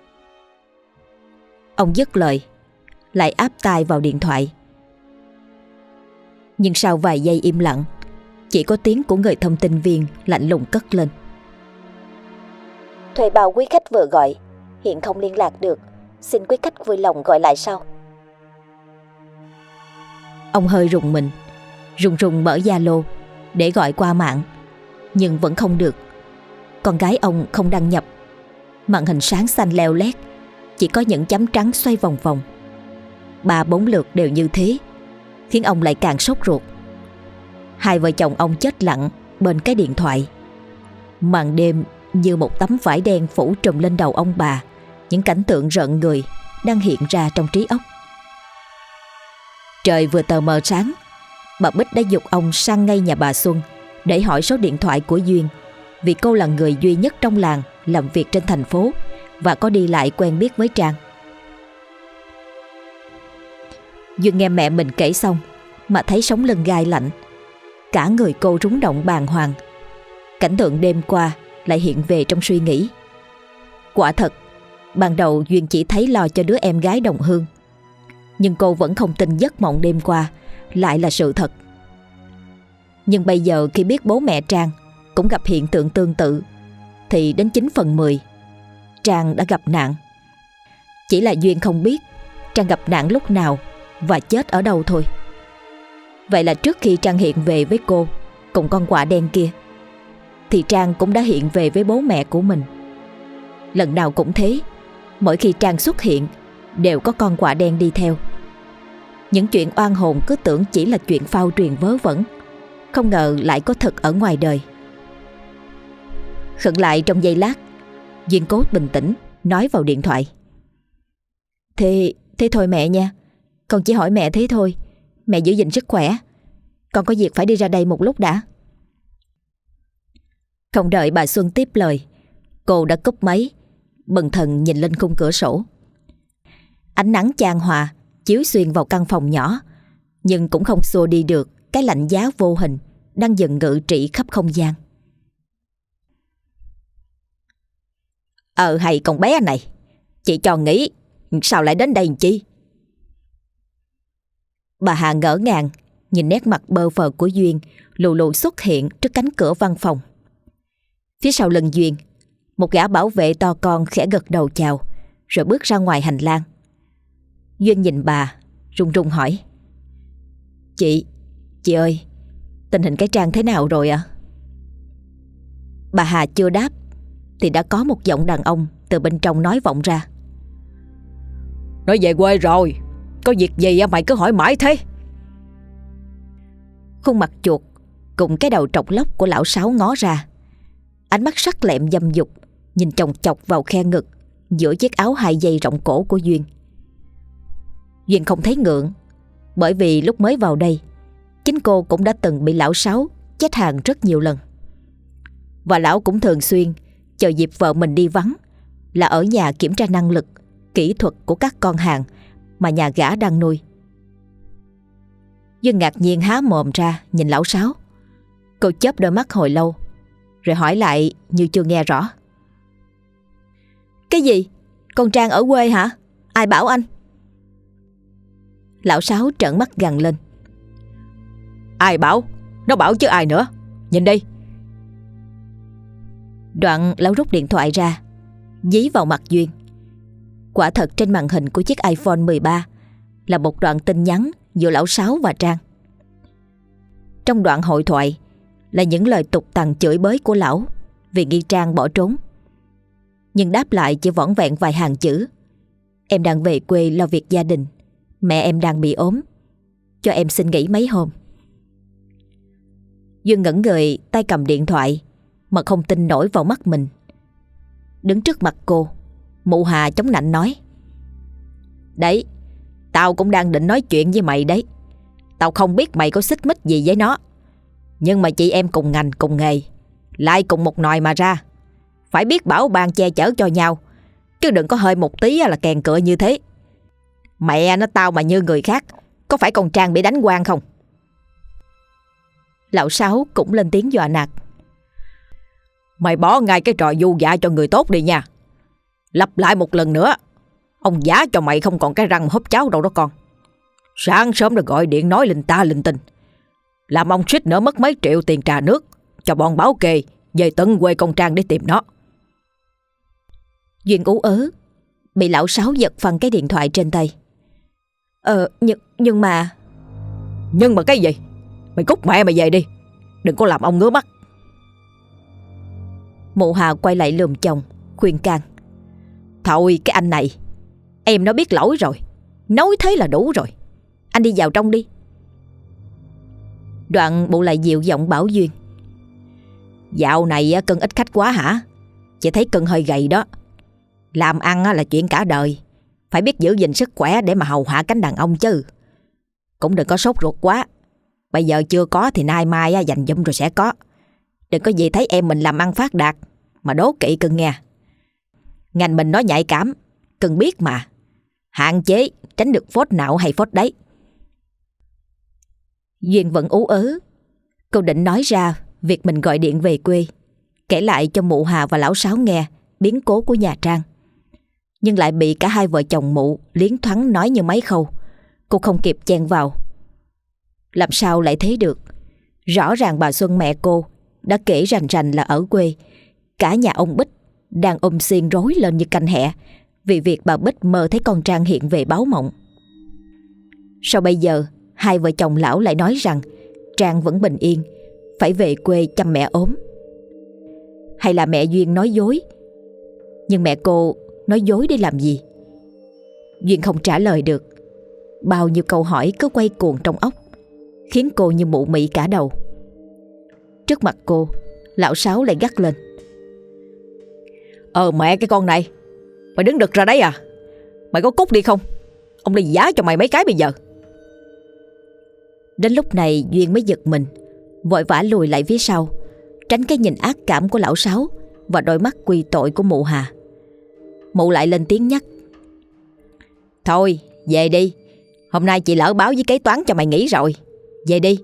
Speaker 1: Ông dứt lời, lại áp tai vào điện thoại. Nhưng sau vài giây im lặng, chỉ có tiếng của người thông tin viên lạnh lùng cất lên.
Speaker 3: Thuê bao quý khách vừa gọi hiện không liên lạc được, xin quý khách vui lòng gọi lại sau.
Speaker 1: Ông hơi rùng mình, rùng rùng mở Zalo để gọi qua mạng, nhưng vẫn không được. Con gái ông không đăng nhập. Màn hình sáng xanh leo lét, chỉ có những chấm trắng xoay vòng vòng. 3-4 lượt đều như thế, khiến ông lại càng sốt ruột. Hai vợ chồng ông chết lặng bên cái điện thoại. Màn đêm như một tấm vải đen phủ trùm lên đầu ông bà. Những cảnh tượng rợn người đang hiện ra trong trí óc. Trời vừa tờ mờ sáng, bà Bích đã giục ông sang ngay nhà bà Xuân để hỏi số điện thoại của Duyên, vì cô là người duy nhất trong làng làm việc trên thành phố và có đi lại quen biết với Trang. Duyên nghe mẹ mình kể xong mà thấy sống lưng gai lạnh. Cả người cô rúng động bàng hoàng. Cảnh tượng đêm qua lại hiện về trong suy nghĩ. Quả thật, ban đầu Duyên chỉ thấy lo cho đứa em gái đồng hương, nhưng cô vẫn không tin giấc mộng đêm qua lại là sự thật. Nhưng bây giờ khi biết bố mẹ Trang cũng gặp hiện tượng tương tự, thì đến 9/10 Trang đã gặp nạn. Chỉ là Duyên không biết Trang gặp nạn lúc nào và chết ở đâu thôi. Vậy là trước khi Trang hiện về với cô cùng con quạ đen kia, thì Trang cũng đã hiện về với bố mẹ của mình. Lần nào cũng thế, mỗi khi Trang xuất hiện đều có con quạ đen đi theo. Những chuyện oan hồn cứ tưởng chỉ là chuyện phao truyền vớ vẩn, không ngờ lại có thật ở ngoài đời. Khựng lại trong giây lát, Duyên cố bình tĩnh nói vào điện thoại. Thế thôi mẹ nha, con chỉ hỏi mẹ thế thôi. Mẹ giữ gìn sức khỏe, con có việc phải đi ra đây một lúc đã. Không đợi bà Xuân tiếp lời, cô đã cúp máy, bần thần nhìn lên khung cửa sổ. Ánh nắng chan hòa chiếu xuyên vào căn phòng nhỏ, nhưng cũng không xua đi được cái lạnh giá vô hình đang dần ngự trị khắp không gian.
Speaker 2: Hay con bé này, chị cho nghĩ sao lại đến đây làm chi?
Speaker 1: Bà Hà ngỡ ngàng nhìn nét mặt bơ phờ của Duyên lù lù xuất hiện trước cánh cửa văn phòng. Phía sau lưng Duyên, một gã bảo vệ to con khẽ gật đầu chào, rồi bước ra ngoài hành lang. Duyên nhìn bà, run run hỏi: Chị ơi, tình hình cái Trang thế nào rồi ạ? Bà Hà chưa đáp thì đã có một giọng đàn ông từ bên trong nói vọng ra:
Speaker 2: Nó về quê rồi, có việc gì mày cứ hỏi mãi thế?
Speaker 1: Khuôn mặt chuột cùng cái đầu trọc lóc của lão Sáu ngó ra, ánh mắt sắc lẹm dâm dục nhìn chòng chọc vào khe ngực giữa chiếc áo 2 dây rộng cổ của Duyên. Duyên không thấy ngượng, bởi vì lúc mới vào đây chính cô cũng đã từng bị lão Sáu chết hàng rất nhiều lần. Và lão cũng thường xuyên chờ dịp vợ mình đi vắng là ở nhà kiểm tra năng lực, kỹ thuật của các con hàng mà nhà gã đang nuôi. Duyên ngạc nhiên há mồm ra nhìn lão Sáu. Cô chớp đôi mắt hồi lâu, rồi hỏi lại như chưa nghe rõ: Cái gì? Con Trang ở quê hả? Ai bảo anh? Lão Sáu trợn mắt gằn lên:
Speaker 2: Ai bảo? Nó bảo chứ ai nữa. Nhìn đi.
Speaker 1: Đoạn lão rút điện thoại ra, dí vào mặt Duyên. Quả thật trên màn hình của chiếc iPhone 13 là một đoạn tin nhắn giữa lão Sáu và Trang. Trong đoạn hội thoại là những lời tục tằn chửi bới của lão vì nghi Trang bỏ trốn. Nhưng đáp lại chỉ vỏn vẹn vài hàng chữ: Em đang về quê lo việc gia đình, mẹ em đang bị ốm, cho em xin nghỉ mấy hôm. Duyên ngẩn người, tay cầm điện thoại mà không tin nổi vào mắt mình. Đứng trước mặt cô, mụ Hà chống nạnh nói:
Speaker 2: Đấy, tao cũng đang định nói chuyện với mày đấy. Tao không biết mày có xích mích gì với nó, nhưng mà chị em cùng ngành cùng nghề, lại cùng một nòi mà ra, phải biết bảo ban che chở cho nhau, chứ đừng có hơi một tí là kèn cựa như thế. Mẹ nó tao mà như người khác, có phải con Trang bị đánh quan không?
Speaker 1: Lão Sáu cũng lên tiếng dọa nạt.
Speaker 2: Mày bỏ ngay cái trò du dạ cho người tốt đi nha. Lặp lại một lần nữa, ông giả cho mày không còn cái răng húp cháo đâu đó con. Sáng sớm đã gọi điện nói linh ta linh tinh, làm ông suýt nữa mất mấy triệu tiền trà nước cho bọn bảo kê về tận quê con Trang để tìm nó.
Speaker 1: Duyên ú ớ, bị lão Sáu giật phăng cái điện thoại trên tay. Nhưng mà...
Speaker 2: Nhưng mà cái gì? Mày cút mẹ mày về đi, đừng có làm ông ngứa mắt.
Speaker 1: Mụ Hà quay lại lườm chồng, khuyên can.
Speaker 2: Thôi cái anh này, em nó biết lỗi rồi, nói thế là đủ rồi. Anh đi vào trong đi.
Speaker 1: Đoạn mụ lại dịu giọng bảo Duyên.
Speaker 2: Dạo này Cưng ít khách quá hả? Chị thấy Cưng hơi gầy đó. Làm ăn là chuyện cả đời, phải biết giữ gìn sức khỏe để mà hầu hạ cánh đàn ông chứ. Cũng đừng có sốt ruột quá. Bây giờ chưa có thì nay mai dành dụm rồi sẽ có. Đừng có gì thấy em mình làm ăn phát đạt mà đố kỵ Cưng nghe. Ngành mình nó nhạy cảm, Cưng biết mà. Hạn chế, tránh được phốt nào hay phốt đấy.
Speaker 1: Duyên vẫn ú ớ. Cô định nói ra việc mình gọi điện về quê, kể lại cho mụ Hà và lão Sáu nghe biến cố của nhà Trang, nhưng lại bị cả hai vợ chồng mụ liến thoáng nói như mấy khâu. Cô không kịp chen vào. Làm sao lại thế được? Rõ ràng bà Xuân mẹ cô đã kể rành rành là ở quê cả nhà ông Bích đang xiên rối lên như canh hẹ vì việc bà Bích mơ thấy con Trang hiện về báo mộng. Sao bây giờ hai vợ chồng lão lại nói rằng Trang vẫn bình yên, phải về quê chăm mẹ ốm? Hay là mẹ Duyên nói dối? Nhưng mẹ cô nói dối để làm gì? Duyên không trả lời được. Bao nhiêu câu hỏi cứ quay cuồng trong óc, khiến cô như mụ mị cả đầu. Trước mặt cô, lão Sáu lại gắt lên.
Speaker 2: Mẹ cái con này, mày đứng đực ra đấy à? Mày có cút đi không? Ông đi giá cho mày mấy cái bây giờ.
Speaker 1: Đến lúc này Duyên mới giật mình, vội vã lùi lại phía sau, tránh cái nhìn ác cảm của lão Sáu và đôi mắt quy tội của mụ Hà. Mụ lại lên tiếng nhắc.
Speaker 2: Thôi về đi, hôm nay chị lỡ báo với kế toán cho mày nghỉ rồi. Về đi.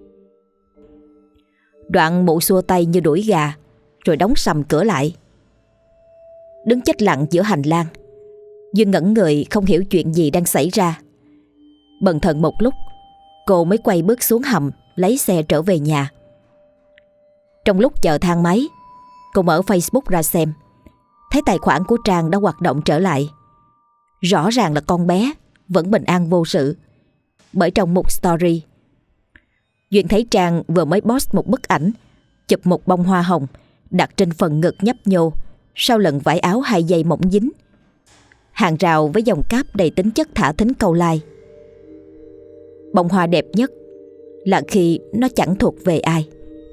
Speaker 1: Đoạn mụ xua tay như đuổi gà, rồi đóng sầm cửa lại. Đứng chết lặng giữa hành lang, Duyên ngẩn người không hiểu chuyện gì đang xảy ra. Bần thần một lúc, cô mới quay bước xuống hầm lấy xe trở về nhà. Trong lúc chờ thang máy, cô mở Facebook ra xem, thấy tài khoản của Trang đã hoạt động trở lại. Rõ ràng là con bé vẫn bình an vô sự, bởi trong một story Duyên thấy Trang vừa mới post một bức ảnh chụp một bông hoa hồng đặt trên phần ngực nhấp nhô sau lần vải áo 2 dây mỏng dính, hàng rào với dòng cáp đầy tính chất thả thính câu like. Bông hoa đẹp nhất là khi nó chẳng thuộc về ai.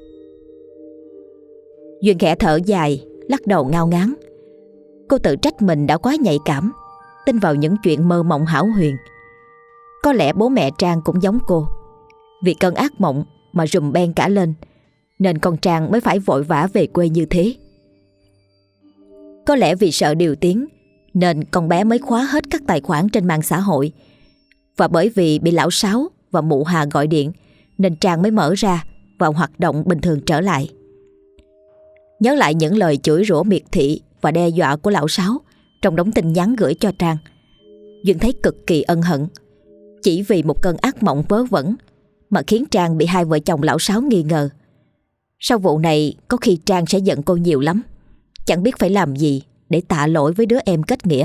Speaker 1: Duyên khẽ thở dài, lắc đầu ngao ngán. Cô tự trách mình đã quá nhạy cảm, tin vào những chuyện mơ mộng hão huyền. Có lẽ bố mẹ Trang cũng giống cô, vì cơn ác mộng mà rùm beng cả lên, nên con Trang mới phải vội vã về quê như thế. Có lẽ vì sợ điều tiếng, nên con bé mới khóa hết các tài khoản trên mạng xã hội. Và bởi vì bị lão Sáu và mụ Hà gọi điện, nên Trang mới mở ra và hoạt động bình thường trở lại. Nhớ lại những lời chửi rủa miệt thị và đe dọa của lão Sáu trong đống tin nhắn gửi cho Trang, Duyên thấy cực kỳ ân hận. Chỉ vì một cơn ác mộng vớ vẩn mà khiến Trang bị hai vợ chồng lão Sáu nghi ngờ. Sau vụ này có khi Trang sẽ giận cô nhiều lắm, chẳng biết phải làm gì để tạ lỗi với đứa em kết nghĩa.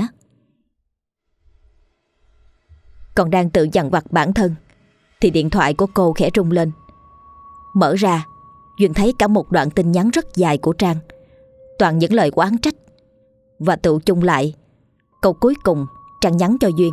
Speaker 1: Còn đang tự dằn vặt bản thân thì điện thoại của cô khẽ rung lên. Mở ra, Duyên thấy cả một đoạn tin nhắn rất dài của Trang, toàn những lời oán trách. Và tụ chung lại, câu cuối cùng Trang nhắn cho Duyên.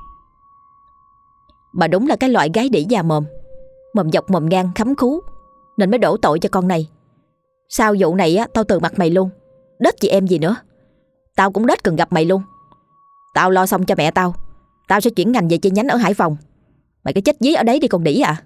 Speaker 1: Bà đúng là cái loại gái đĩ già mồm, mồm dọc mồm ngang khắm khú, nên mới đổ tội cho con này. Sau vụ này tao từ mặt mày luôn, đết chị em gì nữa. Tao cũng đết cần gặp mày luôn. Tao lo xong cho mẹ tao, tao sẽ chuyển ngành về chi nhánh ở Hải Phòng. Mày cứ chết dí ở đấy đi con đĩ à.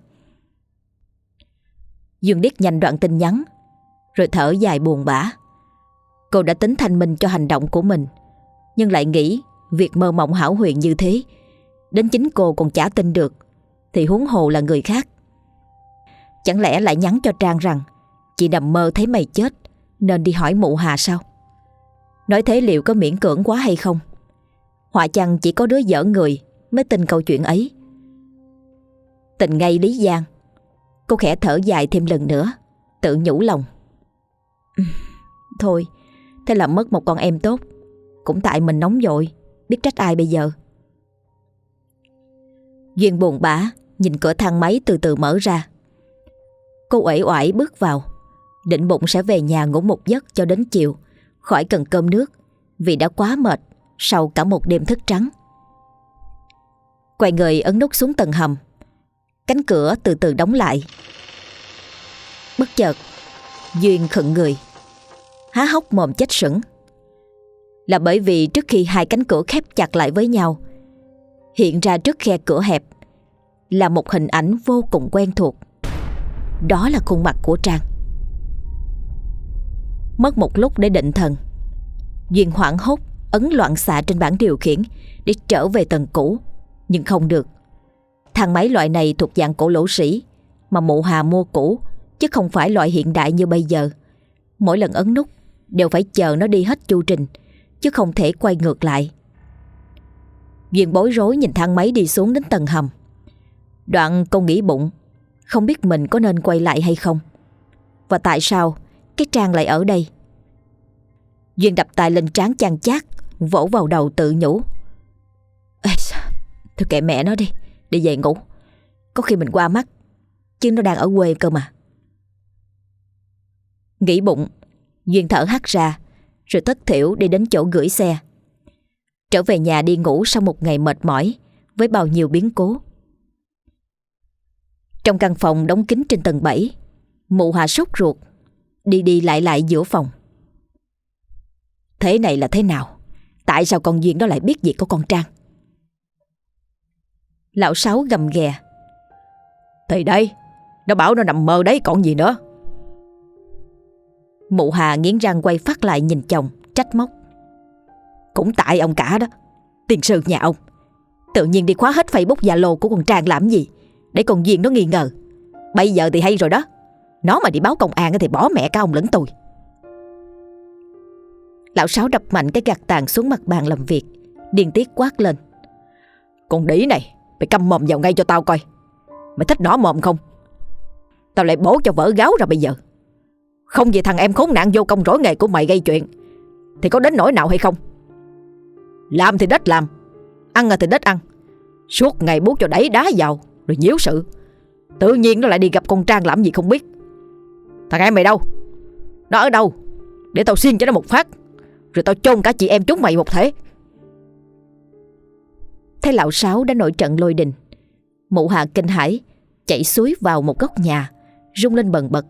Speaker 1: Dương liếc nhanh đoạn tin nhắn, rồi thở dài buồn bã. Cô đã tính thanh minh cho hành động của mình, nhưng lại nghĩ việc mơ mộng hão huyền như thế đến chính cô còn chả tin được, thì huống hồ là người khác. Chẳng lẽ lại nhắn cho Trang rằng chị nằm mơ thấy mày chết nên đi hỏi mụ Hà sao? Nói thế liệu có miễn cưỡng quá hay không? Họa chăng chỉ có đứa dở người mới tin câu chuyện ấy. Tình ngay Lý Giang. Cô khẽ thở dài thêm lần nữa, tự nhủ lòng. Thôi, thế là mất một con em tốt. Cũng tại mình nóng vội, biết trách ai bây giờ. Duyên buồn bã nhìn cửa thang máy từ từ mở ra. Cô uể oải bước vào, định bụng sẽ về nhà ngủ một giấc cho đến chiều, khỏi cần cơm nước, vì đã quá mệt sau cả một đêm thức trắng. Quay người ấn nút xuống tầng hầm. Cánh cửa từ từ đóng lại. Bất chợt Duyên khựng người, há hốc mồm chết sững. Là bởi vì trước khi hai cánh cửa khép chặt lại với nhau, hiện ra trước khe cửa hẹp là một hình ảnh vô cùng quen thuộc. Đó là khuôn mặt của Trang. Mất một lúc để định thần, Duyên hoảng hốt ấn loạn xạ trên bảng điều khiển để trở về tầng cũ, nhưng không được. Thang máy loại này thuộc dạng cổ lỗ sĩ, mà mụ Hà mua cũ, chứ không phải loại hiện đại như bây giờ. Mỗi lần ấn nút đều phải chờ nó đi hết chu trình, chứ không thể quay ngược lại. Duyên bối rối nhìn thang máy đi xuống đến tầng hầm. Đoạn cô nghĩ bụng, không biết mình có nên quay lại hay không, và tại sao cái Trang lại ở đây. Duyên đập tay lên trán chan chát, vỗ vào đầu tự nhủ. Ê, thôi kệ mẹ nó đi về ngủ. Có khi mình qua mắt, chứ nó đang ở quê cơ mà. Nghĩ bụng, Duyên thở hắt ra, rồi thất thểu đi đến chỗ gửi xe. Trở về nhà đi ngủ sau một ngày mệt mỏi với bao nhiêu biến cố. Trong căn phòng đóng kín trên tầng 7, mụ Hà sốt ruột đi lại giữa phòng. Thế này là thế nào? Tại sao con Duyên đó lại biết việc của con Trang? Lão Sáu gầm ghè. Thì đây, nó bảo nó nằm mơ đấy còn gì nữa. Mụ Hà nghiến răng quay phát lại nhìn chồng, trách móc. Cũng tại ông cả đó, tiền sư nhà ông. Tự nhiên đi khóa hết Facebook Zalo của con Trang làm gì, để con Duyên nó nghi ngờ. Bây giờ thì hay rồi đó, nó mà đi báo công an thì bỏ mẹ cả ông lẫn tôi. Lão Sáu đập mạnh cái gạt tàn xuống mặt bàn làm việc, điên tiết quát lên. Con đĩ này, mày câm mồm vào ngay cho tao coi. Mày thích nỏ mồm không? Tao lại bổ cho vỡ gáo ra bây giờ. Không vì thằng em khốn nạn vô công rỗi nghề của mày gây chuyện thì có đến nỗi nào hay không? Làm thì đếch làm, ăn thì đếch ăn. Suốt ngày buốt cho đẩy đá vào rồi nhiễu sự. Tự nhiên nó lại đi gặp con Trang làm gì không biết. Thằng em mày đâu? Nó ở đâu? Để tao xiên cho nó một phát, rồi tao chôn cả chị em chúng mày một thể. Thấy lão Sáu đã nổi trận lôi đình, mụ Hà kinh hãi chạy xúi vào một góc nhà, rung lên bần bật.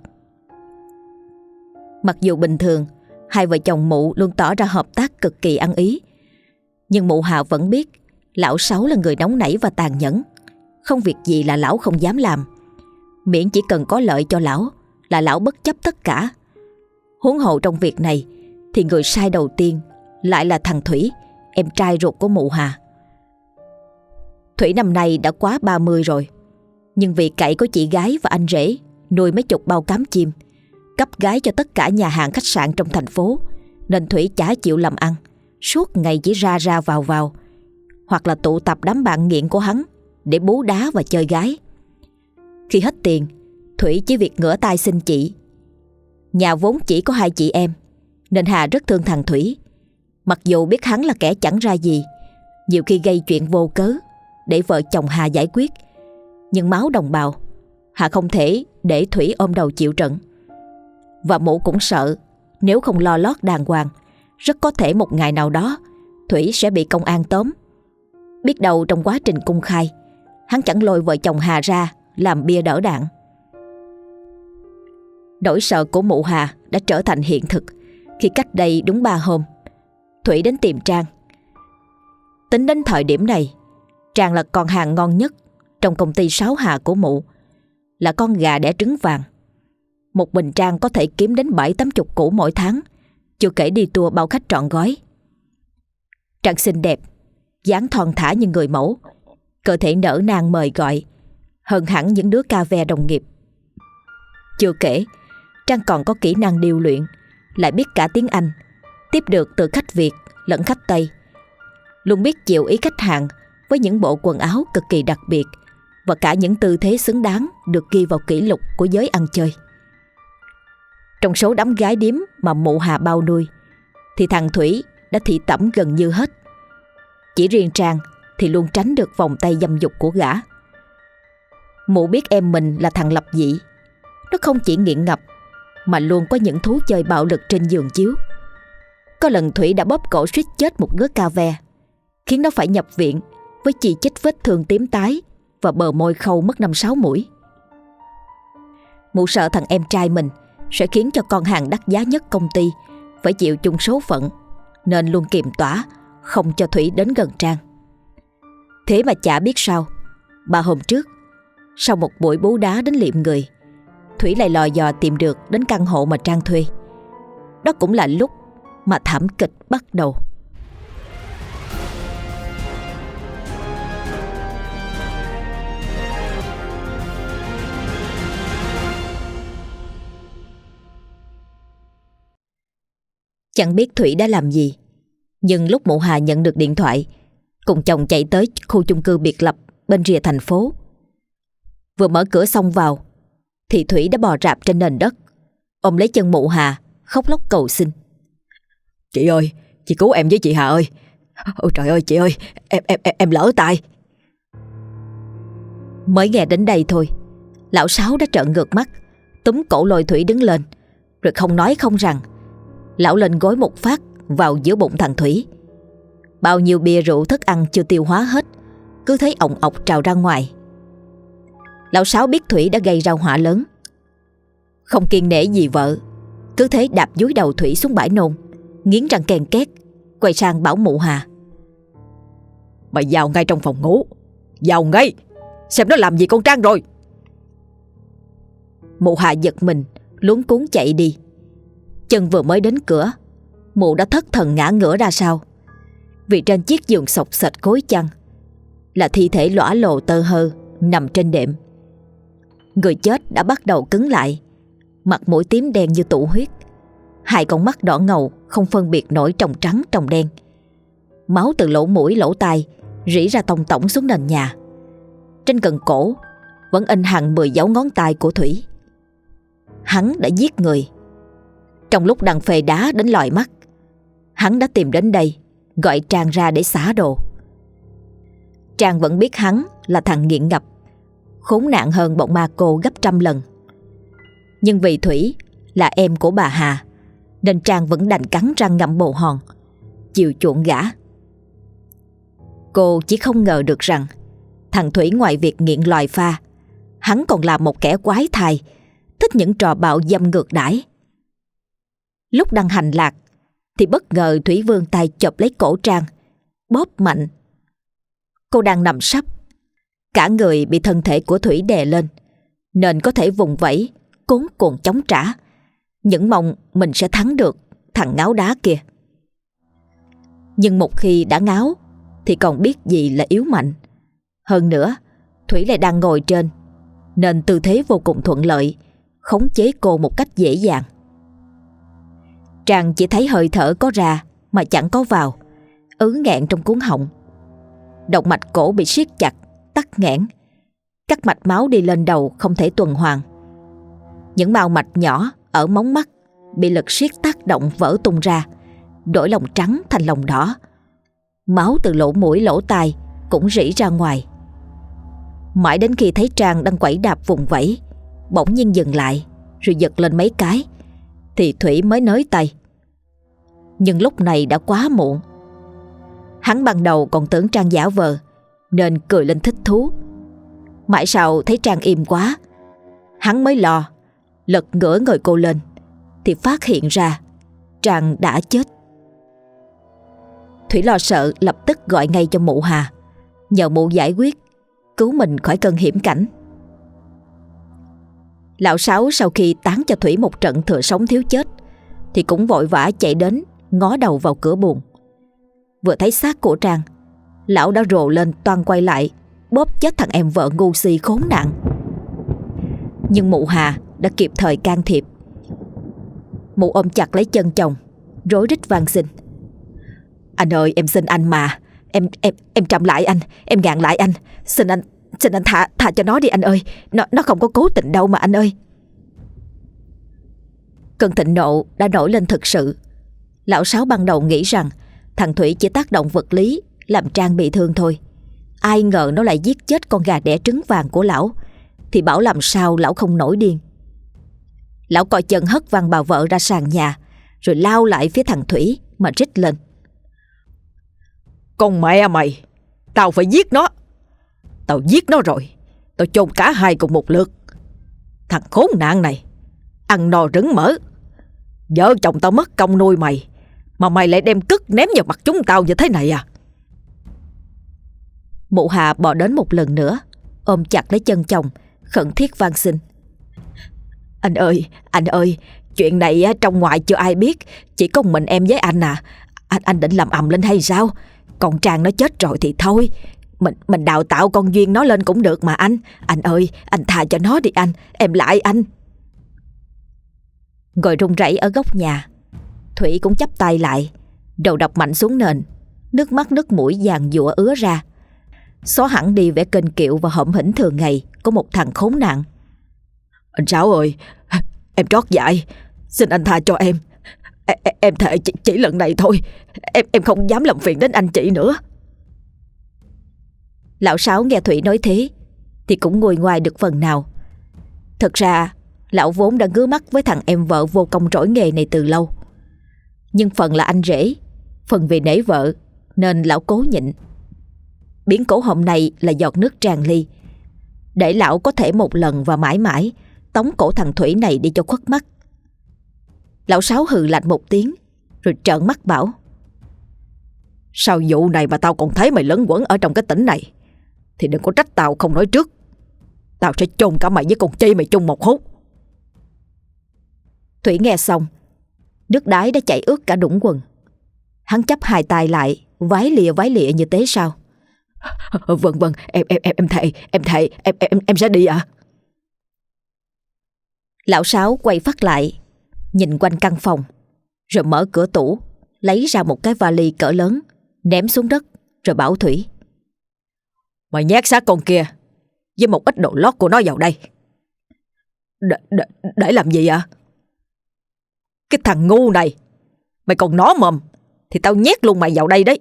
Speaker 1: Mặc dù bình thường hai vợ chồng mụ luôn tỏ ra hợp tác cực kỳ ăn ý, nhưng mụ Hà vẫn biết lão Sáu là người nóng nảy và tàn nhẫn. Không việc gì là lão không dám làm, miễn chỉ cần có lợi cho lão là lão bất chấp tất cả. Huống hồ trong việc này thì người sai đầu tiên lại là thằng Thủy, em trai ruột của mụ Hà. Thủy năm nay đã quá 30 rồi, nhưng vì cậy có chị gái và anh rể nuôi mấy chục bao cám chim, cấp gái cho tất cả nhà hàng khách sạn trong thành phố, nên Thủy chả chịu làm ăn, suốt ngày chỉ ra vào, hoặc là tụ tập đám bạn nghiện của hắn để bú đá và chơi gái. Khi hết tiền, Thủy chỉ việc ngửa tay xin chị. Nhà vốn chỉ có 2 chị em, nên Hà rất thương thằng Thủy. Mặc dù biết hắn là kẻ chẳng ra gì, nhiều khi gây chuyện vô cớ để vợ chồng Hà giải quyết, nhưng máu đồng bào, Hà không thể để Thủy ôm đầu chịu trận. Và mụ cũng sợ nếu không lo lót đàng hoàng, rất có thể một ngày nào đó Thủy sẽ bị công an tóm. Biết đâu trong quá trình cung khai, hắn chẳng lôi vợ chồng Hà ra làm bia đỡ đạn. Nỗi sợ của mụ Hà đã trở thành hiện thực khi cách đây đúng 3 hôm, Thủy đến tìm Trang. Tính đến thời điểm này, Trang là con hàng ngon nhất trong công ty Sáu Hà của mụ, là con gà đẻ trứng vàng. Một mình Trang có thể kiếm đến 70-80 củ mỗi tháng, chưa kể đi tour bao khách trọn gói. Trang xinh đẹp, dáng thon thả như người mẫu, cơ thể nở nang mời gọi hơn hẳn những đứa ca ve đồng nghiệp. Chưa kể, Trang còn có kỹ năng điêu luyện, lại biết cả tiếng Anh, tiếp được từ khách Việt lẫn khách Tây. Luôn biết chiều ý khách hàng với những bộ quần áo cực kỳ đặc biệt và cả những tư thế xứng đáng được ghi vào kỷ lục của giới ăn chơi. Trong số đám gái điếm mà mụ Hà bao nuôi thì thằng Thủy đã thị tẩm gần như hết. Chỉ riêng Trang thì luôn tránh được vòng tay dâm dục của gã. Mụ biết em mình là thằng lập dị. Nó không chỉ nghiện ngập mà luôn có những thú chơi bạo lực trên giường chiếu. Có lần Thủy đã bóp cổ suýt chết một đứa ca ve, khiến nó phải nhập viện với chỉ chích vết thương tím tái và bờ môi khâu mất 5-6 mũi. Mụ sợ thằng em trai mình sẽ khiến cho con hàng đắt giá nhất công ty phải chịu chung số phận, nên luôn kiềm tỏa, không cho Thủy đến gần Trang. Thế mà chả biết sao, 3 hôm trước, sau một buổi bú đá đến liệm người, Thủy lại lò dò tìm được đến căn hộ mà Trang thuê. Đó cũng là lúc mà thảm kịch bắt đầu. Chẳng biết Thủy đã làm gì, nhưng lúc mụ Hà nhận được điện thoại, cùng chồng chạy tới khu chung cư biệt lập bên rìa thành phố. Vừa mở cửa xông vào thì Thủy đã bò rạp trên nền đất, ôm lấy chân mụ Hà, khóc lóc cầu xin.
Speaker 2: Chị ơi, chị cứu em với chị Hà ơi. Ôi trời ơi chị ơi, em lỡ tay.
Speaker 1: Mới nghe đến đây thôi, lão Sáu đã trợn ngược mắt, túm cổ lôi Thủy đứng lên, rồi không nói không rằng, lão lên gối một phát vào giữa bụng thằng Thủy. Bao nhiêu bia rượu thức ăn chưa tiêu hóa hết, cứ thấy ọng ọc trào ra ngoài. Lão Sáu biết Thủy đã gây ra họa lớn, không kiêng nể gì vợ, cứ thế đạp dúi đầu Thủy xuống bãi nôn, nghiến răng ken két, quay sang bảo mụ Hà.
Speaker 2: Mày vào ngay trong phòng ngủ, vào ngay, xem nó làm gì con Trang rồi.
Speaker 1: Mụ Hà giật mình, luống cuống chạy đi. Chân vừa mới đến cửa, mụ đã thất thần ngã ngửa ra sau, vì trên chiếc giường xộc xệch gối chăn là thi thể lõa lồ tơ hơ nằm trên đệm. Người chết đã bắt đầu cứng lại, mặt mũi tím đen như tụ huyết, hai con mắt đỏ ngầu không phân biệt nổi tròng trắng tròng đen. Máu từ lỗ mũi lỗ tai rỉ ra tông tổng xuống nền nhà. Trên cần cổ vẫn in hằn 10 dấu ngón tay của Thủy. Hắn đã giết người. Trong lúc đang phê đá đến lòi mắt, hắn đã tìm đến đây gọi Trang ra để xả đồ. Trang vẫn biết hắn là thằng nghiện ngập, khốn nạn hơn bọn ma cô gấp 100 lần. Nhưng vì Thủy là em của bà Hà, nên Trang vẫn đành cắn răng ngậm bồ hòn, chịu chuộng gã. Cô chỉ không ngờ được rằng thằng Thủy ngoài việc nghiện loài pha, hắn còn là một kẻ quái thai, thích những trò bạo dâm ngược đãi. Lúc đang hành lạc thì bất ngờ Thủy vươn tay chộp lấy cổ Trang, bóp mạnh. Cô đang nằm sấp, cả người bị thân thể của Thủy đè lên, nên có thể vùng vẫy, cuống cuồng chống trả, những mong mình sẽ thắng được thằng ngáo đá kia. Nhưng một khi đã ngáo thì còn biết gì là yếu mạnh. Hơn nữa, Thủy lại đang ngồi trên, nên tư thế vô cùng thuận lợi, khống chế cô một cách dễ dàng. Trang chỉ thấy hơi thở có ra mà chẳng có vào, ứ nghẹn trong cuống họng. Động mạch cổ bị siết chặt, tắc nghẽn, các mạch máu đi lên đầu không thể tuần hoàn. Những mao mạch nhỏ ở móng mắt bị lực siết tác động vỡ tung ra, đổi lòng trắng thành lòng đỏ. Máu từ lỗ mũi lỗ tai cũng rỉ ra ngoài. Mãi đến khi thấy Trang đang quẩy đạp vùng vẫy, bỗng nhiên dừng lại rồi giật lên mấy cái, thì Thủy mới nới tay. Nhưng lúc này đã quá muộn. Hắn ban đầu còn tưởng Trang giả vờ nên cười lên thích thú. Mãi sau thấy Trang im quá, hắn mới lo lật ngửa người cô lên thì phát hiện ra Trang đã chết. Thủy lo sợ lập tức gọi ngay cho mụ Hà, nhờ mụ giải quyết, cứu mình khỏi cơn hiểm cảnh. Lão Sáu sau khi tán cho Thủy một trận thừa sống thiếu chết thì cũng vội vã chạy đến ngó đầu vào cửa buồng. Vừa thấy xác của Trang, lão đã rồ lên toan quay lại bóp chết thằng em vợ ngu si khốn nạn. Nhưng mụ Hà đã kịp thời can thiệp. Mụ ôm chặt lấy chân chồng, rối rít van xin: "Anh ơi, em xin anh mà. Em trầm lại anh, em gạn lại anh. Xin anh tha cho nó đi anh ơi. Nó không có cố tình đâu mà anh ơi." Cơn thịnh nộ đã nổi lên thực sự. Lão Sáu ban đầu nghĩ rằng thằng Thủy chỉ tác động vật lý làm Trang bị thương thôi. Ai ngờ nó lại giết chết con gà đẻ trứng vàng của lão, thì bảo làm sao lão không nổi điên. Lão coi chân hất văng bà vợ ra sàn nhà, rồi lao lại phía thằng Thủy mà rít lên:
Speaker 2: "Con mẹ mày, tao phải giết nó. Tao giết nó rồi, tao chôn cả hai cùng một lượt. Thằng khốn nạn này, ăn no rứng mỡ. Vợ chồng tao mất công nuôi mày, mà mày lại đem cứt ném vào mặt chúng tao như thế này à?"
Speaker 1: Mụ Hà bò đến một lần nữa, ôm chặt lấy chân chồng, khẩn thiết van xin: anh ơi, chuyện này trong ngoài chưa ai biết, chỉ có mình em với anh à. Anh định làm ầm lên hay sao? Con Trang nó chết rồi thì thôi, mình đào tạo con Duyên nó lên cũng được mà anh. Anh ơi, anh tha cho nó đi anh, em lại anh. Ngồi run rẩy ở góc nhà, Thủy cũng chắp tay lại, đầu đập mạnh xuống nền, nước mắt nước mũi giàn giụa ứa ra, xóa hẳn đi vẻ kênh kiệu và hõm hỉnh thường ngày của một thằng khốn nạn.
Speaker 2: "Anh Sáu ơi, em trót dại, xin anh tha cho em. Em thề chỉ lần này thôi, em không dám làm phiền đến anh chị nữa."
Speaker 1: Lão Sáu nghe Thủy nói thế thì cũng nguôi ngoai được phần nào. Thật ra lão vốn đã ngứa mắt với thằng em vợ vô công rỗi nghề này từ lâu, nhưng phần là anh rể, phần vì nể vợ nên lão cố nhịn. Biến cố hôm nay là giọt nước tràn ly, để lão có thể một lần và mãi mãi tống cổ thằng Thủy này đi cho khuất mắt. Lão Sáu hừ lạnh một tiếng rồi trợn mắt bảo:
Speaker 2: "Sau vụ này mà tao còn thấy mày lẫn quẩn ở trong cái tỉnh này thì đừng có trách tao không nói trước. Tao sẽ chôn cả mày với con Chi mày chung một hố."
Speaker 1: Thủy nghe xong, nước đái đã chảy ướt cả đũng quần. Hắn chắp hai tay lại, vái lịa như tế sao.
Speaker 2: Vâng, em thề, em sẽ đi ạ."
Speaker 1: Lão Sáu quay phát lại, nhìn quanh căn phòng, rồi mở cửa tủ, lấy ra một cái vali cỡ lớn, ném xuống đất, rồi bảo Thủy:
Speaker 2: "Mày nhét xác con kia với một ít đồ lót của nó vào đây." Để làm gì ạ?" "Cái thằng ngu này, mày còn nó mồm thì tao nhét luôn mày vào đây đấy."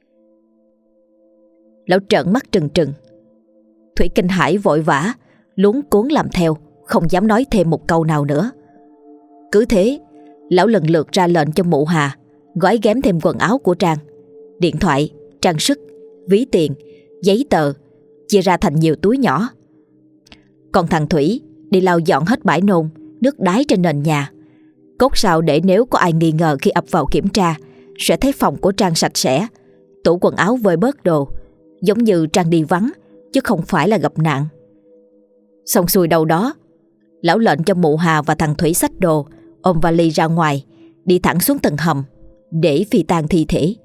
Speaker 1: Lão trợn mắt trừng trừng. Thủy kinh hãi vội vã, luống cuống làm theo, không dám nói thêm một câu nào nữa. Cứ thế, lão lần lượt ra lệnh cho mụ Hà gói ghém thêm quần áo của Trang, điện thoại, trang sức, ví tiền, giấy tờ, chia ra thành nhiều túi nhỏ. Còn thằng Thủy đi lau dọn hết bãi nôn, nước đái trên nền nhà, cốt sao để nếu có ai nghi ngờ khi ập vào kiểm tra sẽ thấy phòng của Trang sạch sẽ, tủ quần áo vơi bớt đồ, giống như Trang đi vắng chứ không phải là gặp nạn. Xong xuôi đâu đó, lão lệnh cho mụ Hà và thằng Thủy xách đồ, ôm vali ra ngoài, đi thẳng xuống tầng hầm để phi tang thi thể.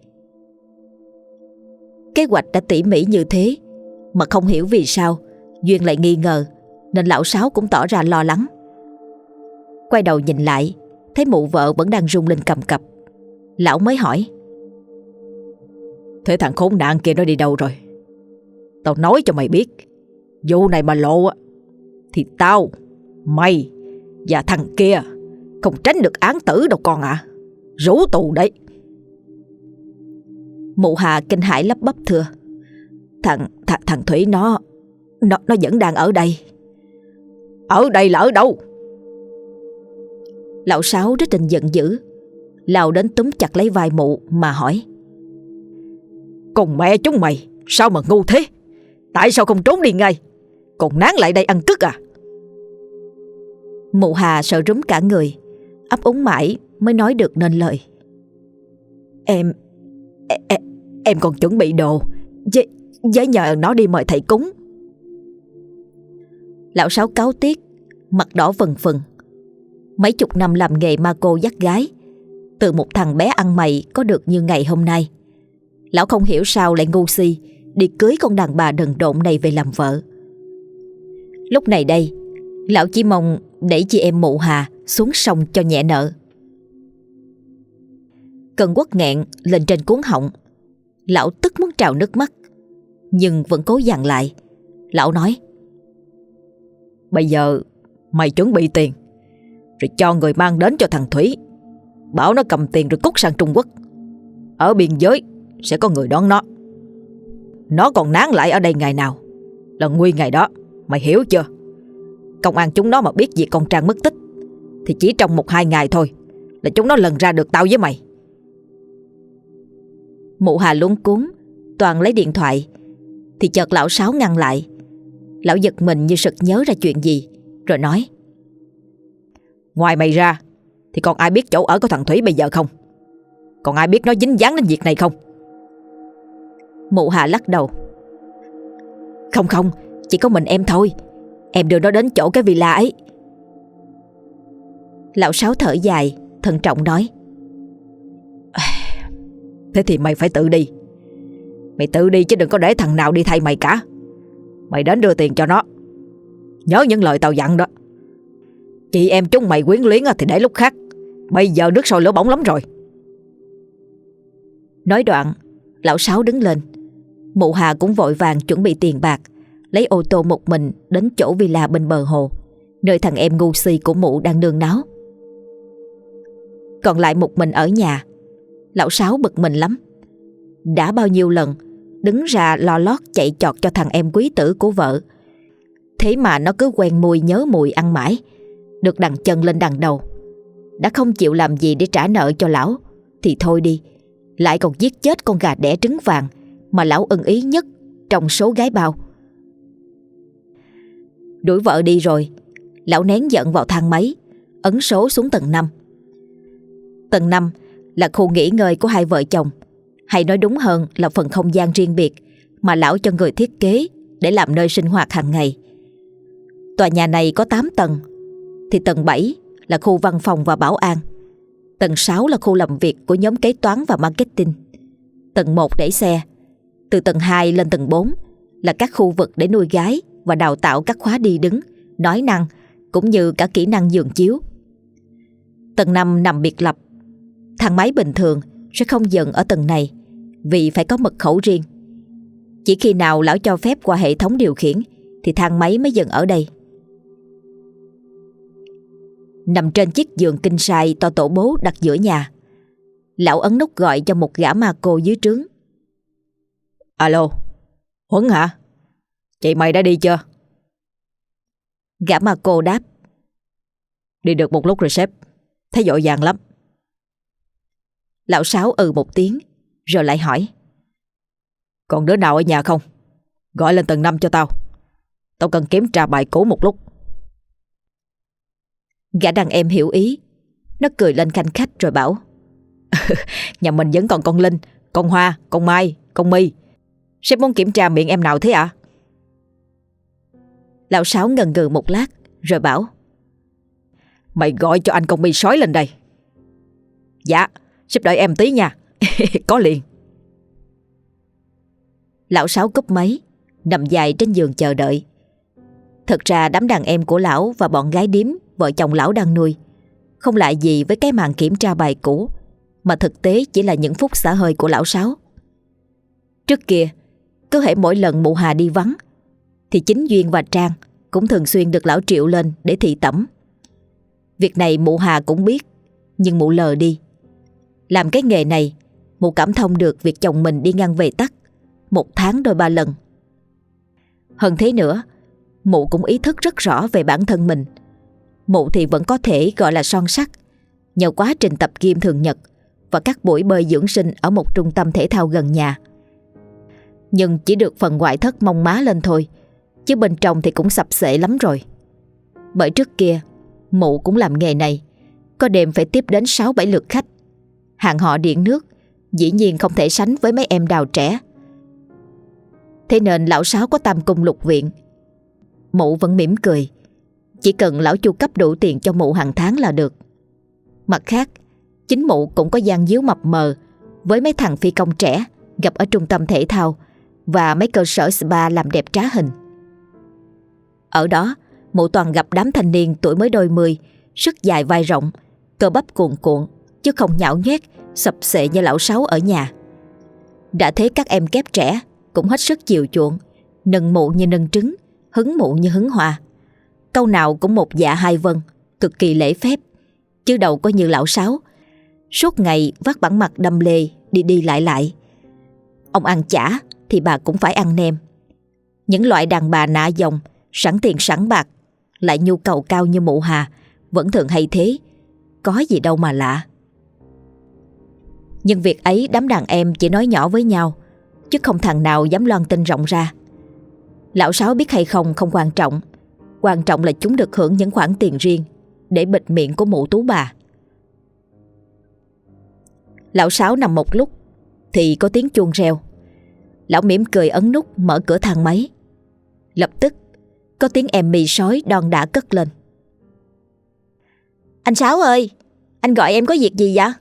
Speaker 1: Kế hoạch đã tỉ mỉ như thế mà không hiểu vì sao Duyên lại nghi ngờ, nên lão Sáu cũng tỏ ra lo lắng. Quay đầu nhìn lại, thấy mụ vợ vẫn đang rung lên cầm cập. Lão mới hỏi:
Speaker 2: "Thế thằng khốn nạn kia nó đi đâu rồi? Tao nói cho mày biết, vụ này mà lộ thì tao, mày và thằng kia không tránh được án tử đâu con ạ. Rủ tù đấy."
Speaker 1: Mụ Hà kinh hãi lắp bắp thưa: Thằng Thủy nó vẫn đang ở đây."
Speaker 2: "Ở đây là ở đâu?"
Speaker 1: Lão Sáu rất tình giận dữ, lao đến túm chặt lấy vai mụ mà hỏi:
Speaker 2: "Con mẹ chúng mày, sao mà ngu thế? Tại sao không trốn đi ngay, còn nán lại đây ăn cứt à?"
Speaker 1: Mụ Hà sợ rúm cả người, ấp úng mãi mới nói được nên lời:
Speaker 2: Em còn chuẩn bị đồ với nhờ nó đi mời thầy cúng."
Speaker 1: Lão Sáu cáu tiếc, mặt đỏ vần phừng. Mấy chục năm làm nghề ma cô dắt gái, từ một thằng bé ăn mày có được như ngày hôm nay, lão không hiểu sao lại ngu si đi cưới con đàn bà đần độn này về làm vợ. Lúc này đây, lão chỉ mong đẩy chị em Mụ Hà xuống sông cho nhẹ nợ. Cơn uất nghẹn lên trên cuống họng. Lão tức muốn trào nước mắt, nhưng vẫn cố dằn lại. Lão nói:
Speaker 2: Bây giờ mày chuẩn bị tiền, rồi cho người mang đến cho thằng Thủy, bảo nó cầm tiền rồi cút sang Trung Quốc. Ở biên giới sẽ có người đón nó. Nó còn nán lại ở đây ngày nào là nguy ngày đó, mày hiểu chưa? Công an chúng nó mà biết việc con Trang mất tích thì chỉ trong 1-2 ngày thôi là chúng nó lần ra được tao với mày.
Speaker 1: Mụ Hà luống cuống toàn lấy điện thoại, thì chợt lão Sáu ngăn lại. Lão giật mình như sực nhớ ra chuyện gì, rồi nói:
Speaker 2: Ngoài mày ra thì còn ai biết chỗ ở của thằng Thủy bây giờ không? Còn ai biết nó dính dáng đến việc này không?
Speaker 1: Mụ Hà lắc đầu: Không, chỉ có mình em thôi. Em đưa nó đến chỗ cái villa ấy. Lão Sáu thở dài, thận trọng nói:
Speaker 2: Thế thì mày phải tự đi. Mày tự đi chứ đừng có để thằng nào đi thay mày cả. Mày đến đưa tiền cho nó. Nhớ những lời tao dặn đó. Chị em chúng mày quyến luyến thì để lúc khác. Bây giờ nước sôi lửa bỏng lắm rồi.
Speaker 1: Nói đoạn, lão Sáu đứng lên. Mụ Hà cũng vội vàng chuẩn bị tiền bạc, lấy ô tô một mình đến chỗ villa bên bờ hồ, nơi thằng em ngu si của mụ đang nương náu. Còn lại một mình ở nhà, lão Sáu bực mình lắm. Đã bao nhiêu lần đứng ra lo lót chạy chọt cho thằng em quý tử của vợ, thế mà nó cứ quen mùi nhớ mùi ăn mãi, được đằng chân lên đằng đầu. Đã không chịu làm gì để trả nợ cho lão thì thôi đi, lại còn giết chết con gà đẻ trứng vàng mà lão ưng ý nhất trong số gái bao. Đuổi vợ đi rồi, lão nén giận vào thang máy, ấn số xuống tầng 5. Tầng 5 là khu nghỉ ngơi của hai vợ chồng, hay nói đúng hơn là phần không gian riêng biệt mà lão cho người thiết kế để làm nơi sinh hoạt hàng ngày. Tòa nhà này có 8 tầng, thì tầng 7 là khu văn phòng và bảo an, tầng 6 là khu làm việc của nhóm kế toán và marketing, tầng 1 để xe, từ tầng 2 lên tầng 4 là các khu vực để nuôi gái và đào tạo các khóa đi đứng, nói năng, cũng như cả kỹ năng giường chiếu. Tầng 5 nằm biệt lập. Thang máy bình thường sẽ không dừng ở tầng này vì phải có mật khẩu riêng. Chỉ khi nào lão cho phép qua hệ thống điều khiển thì thang máy mới dừng ở đây. Nằm trên chiếc giường king size to tổ bố đặt giữa nhà, lão ấn nút gọi cho một gã ma cô dưới trướng.
Speaker 2: Alo, Huấn hả? Chị mày đã đi chưa?
Speaker 1: Gã ma cô đáp:
Speaker 2: Đi được một lúc rồi sếp, thấy vội vàng lắm.
Speaker 1: Lão Sáu một tiếng rồi lại hỏi:
Speaker 2: Còn đứa nào ở nhà không? Gọi lên tầng 5 cho tao. Tao cần kiểm tra bài cũ một lúc.
Speaker 1: Gã đàn em hiểu ý, nó cười lên khanh khách rồi bảo:
Speaker 2: Nhà mình vẫn còn con Linh, con Hoa, con Mai, con My. Sếp muốn kiểm tra miệng em nào thế ạ?
Speaker 1: Lão Sáu ngần ngừ một lát rồi bảo:
Speaker 2: Mày gọi cho anh con My sói lên đây. Dạ, sếp đợi em tí nha. Có liền.
Speaker 1: Lão Sáu cúp máy, nằm dài trên giường chờ đợi. Thật ra đám đàn em của lão và bọn gái điếm vợ chồng lão đang nuôi không lại gì với cái màn kiểm tra bài cũ, mà thực tế chỉ là những phút xả hơi của lão Sáu. Trước kia, cứ hễ mỗi lần mụ Hà đi vắng thì chính Duyên và Trang cũng thường xuyên được lão triệu lên để thị tẩm. Việc này mụ Hà cũng biết, nhưng mụ lờ đi. Làm cái nghề này, mụ cảm thông được việc chồng mình đi ngang về tắc 1 tháng đôi 3 lần. Hơn thế nữa, mụ cũng ý thức rất rõ về bản thân mình. Mụ thì vẫn có thể gọi là son sắt nhờ quá trình tập gym thường nhật và các buổi bơi dưỡng sinh ở một trung tâm thể thao gần nhà. Nhưng chỉ được phần ngoại thất mông má lên thôi, chứ bên trong thì cũng sập xệ lắm rồi. Bởi trước kia mụ cũng làm nghề này, có đêm phải tiếp đến 6-7 lượt khách. Hạng họ điện nước dĩ nhiên không thể sánh với mấy em đào trẻ. Thế nên lão Sáu có tam cung lục viện, mụ vẫn mỉm cười, chỉ cần lão chu cấp đủ tiền cho mụ hàng tháng là được. Mặt khác, chính mụ cũng có gian díu mập mờ với mấy thằng phi công trẻ gặp ở trung tâm thể thao và mấy cơ sở spa làm đẹp trá hình. Ở đó, Mụ toàn gặp đám thanh niên tuổi mới đôi mươi, sức dài vai rộng, cơ bắp cuồn cuộn, chứ không nhão nhoét sập xệ như lão Sáu ở nhà. Đã thế các em kép trẻ cũng hết sức chiều chuộng, nâng mụ như nâng trứng, hứng mụ như hứng hoa. Câu nào cũng một dạ hai vâng, cực kỳ lễ phép, chứ đâu có như lão Sáu suốt ngày vắt bản mặt đăm lê đi đi lại lại. Ông ăn chả thì bà cũng phải ăn nem. Những loại đàn bà nạ dòng, sẵn tiền sẵn bạc, lại nhu cầu cao như mụ Hà vẫn thường hay thế, có gì đâu mà lạ. Nhưng việc ấy đám đàn em chỉ nói nhỏ với nhau, chứ không thằng nào dám loan tin rộng ra. Lão Sáu biết hay không không quan trọng, quan trọng là chúng được hưởng những khoản tiền riêng để bịt miệng của mụ Tú bà. Lão Sáu nằm một lúc thì có tiếng chuông reo. Lão mỉm cười ấn nút mở cửa thang máy. Lập tức có tiếng em mì sói đon đả cất lên. Anh Sáu ơi, anh gọi em có việc gì vậy?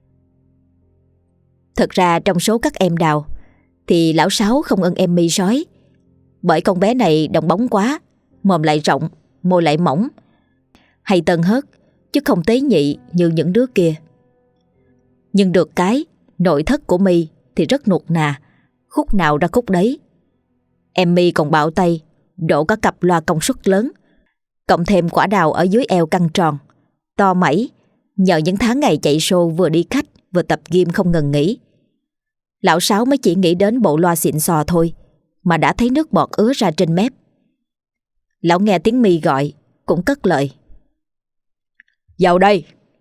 Speaker 1: Thật ra trong số các em Đào thì lão Sáu không ưng em mì sói, bởi con bé này đồng bóng quá, mồm lại rộng, môi lại mỏng, hay tơn hớt chứ không tế nhị như những đứa kia. Nhưng được cái nội thất của My thì rất nuột nà, khúc nào ra khúc đấy. Em My còn bạo tay đổ cả cặp loa công suất lớn, cộng thêm quả đào ở dưới eo căng tròn, to mẩy, nhờ những tháng ngày chạy show vừa đi khách vừa tập gym không ngừng nghỉ. Lão Sáu mới chỉ nghĩ đến bộ loa xịn sò thôi mà đã thấy nước bọt ứa ra trên mép. Lão nghe tiếng My gọi cũng cất lời. Vào đây.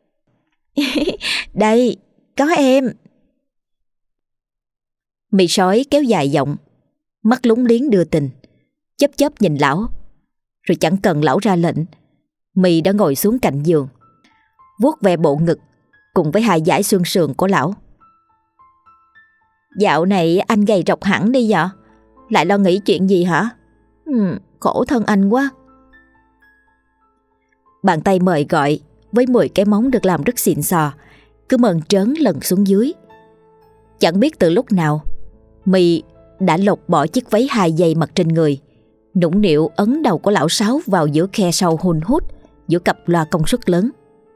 Speaker 1: Đây, có em. My sói kéo dài giọng, mắt lúng liếng đưa tình, chớp chớp nhìn lão. Rồi chẳng cần lão ra lệnh, My đã ngồi xuống cạnh giường, vuốt ve bộ ngực cùng với hai dải xương sườn của lão. Dạo này anh gầy rộc hẳn đi vậy? Lại lo nghĩ chuyện gì hả? Khổ thân anh quá. Bàn tay mời gọi với 10 cái móng được làm rất xịn sò cứ mơn trớn lần xuống dưới. Chẳng biết từ lúc nào My đã lột bỏ chiếc váy 2 dây mặc trên người, nũng nịu ấn đầu của lão Sáu vào giữa khe sâu hun hút giữa cặp loa công suất lớn.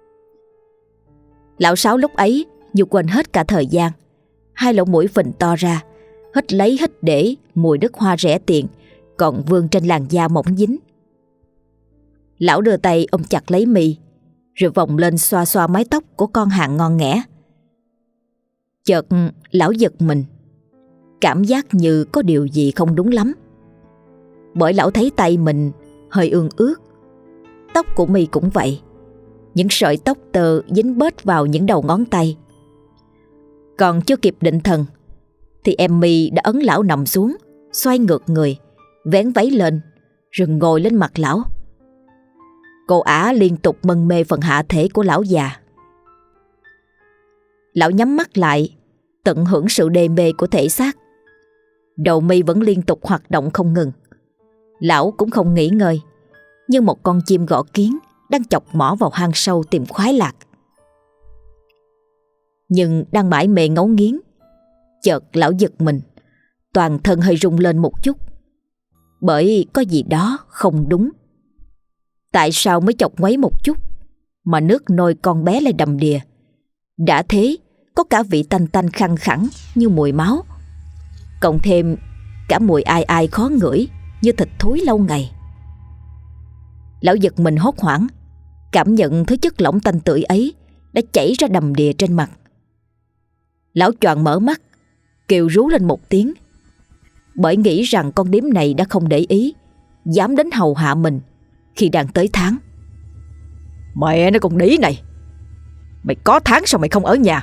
Speaker 1: Lão Sáu lúc ấy như quên hết cả thời gian, hai lỗ mũi phình to ra, hít lấy hít để mùi đất hoa rẻ tiền còn vương trên làn da mỏng dính. Lão đưa tay ôm chặt lấy My, rồi vòng lên xoa xoa mái tóc của con hàng ngon nghẻ. Chợt lão giật mình, cảm giác như có điều gì không đúng lắm, bởi lão thấy tay mình hơi ương ướt. Tóc của My cũng vậy, những sợi tóc tơ dính bết vào những đầu ngón tay. Còn chưa kịp định thần thì em My đã ấn lão nằm xuống, xoay ngược người, vén váy lên rồi ngồi lên mặt lão. Cô ả liên tục mân mê phần hạ thể của lão già. Lão nhắm mắt lại, tận hưởng sự đê mê của thể xác. Đầu My vẫn liên tục hoạt động không ngừng. Lão cũng không nghỉ ngơi, như một con chim gõ kiến đang chọc mỏ vào hang sâu tìm khoái lạc. Nhưng đang mải mê ngấu nghiến, chợt lão giật mình, toàn thân hơi rung lên một chút, bởi có gì đó không đúng. Tại sao mới chọc ngoáy một chút mà nước nôi con bé lại đầm đìa? Đã thế có cả vị tanh tanh khăng khẳng như mùi máu, cộng thêm cả mùi ai ai khó ngửi như thịt thối lâu ngày. Lão giật mình hốt hoảng, cảm nhận thứ chất lỏng tanh tưởi ấy đã chảy ra đầm đìa trên mặt. Lão choàng mở mắt, kêu rú lên một tiếng, bởi nghĩ rằng con điếm này đã không để ý, dám đến hầu hạ mình khi đang tới tháng. Mẹ nó con đĩ này, mày có tháng sao mày không ở nhà?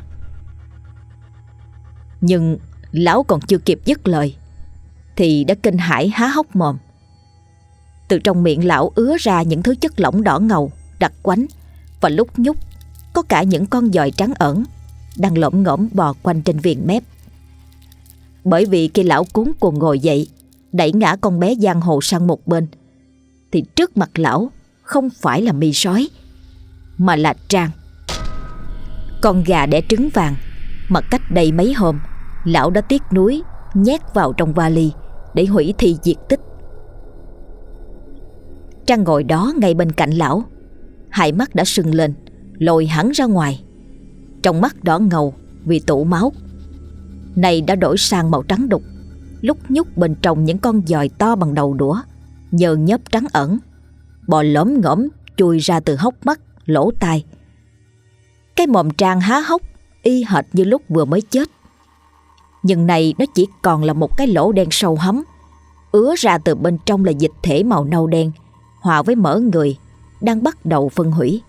Speaker 1: Nhưng lão còn chưa kịp dứt lời thì đã kinh hãi há hốc mồm. Từ trong miệng lão ứa ra những thứ chất lỏng đỏ ngầu, đặc quánh, và lúc nhúc có cả những con giòi trắng ẩn đang lổm ngổm bò quanh trên viền mép. Bởi vì khi lão cuống cuồng ngồi dậy, đẩy ngã con bé giang hồ sang một bên, thì trước mặt lão không phải là My sói, mà là Trang, con gà đẻ trứng vàng mà cách đây mấy hôm lão đã tiếc nuối nhét vào trong vali để hủy thi diệt tích. Trang ngồi đó ngay bên cạnh lão, hai mắt đã sưng lên, lồi hẳn ra ngoài. Trong mắt đỏ ngầu vì tụ máu, này đã đổi sang màu trắng đục. Lúc nhúc bên trong những con giòi to bằng đầu đũa, nhờ nhớp trắng ẩn, bò lổm ngổm chui ra từ hốc mắt, lỗ tai. Cái mồm Trang há hốc y hệt như lúc vừa mới chết, nhưng này nó chỉ còn là một cái lỗ đen sâu hắm. Ứa ra từ bên trong là dịch thể màu nâu đen hòa với mỡ người đang bắt đầu phân hủy.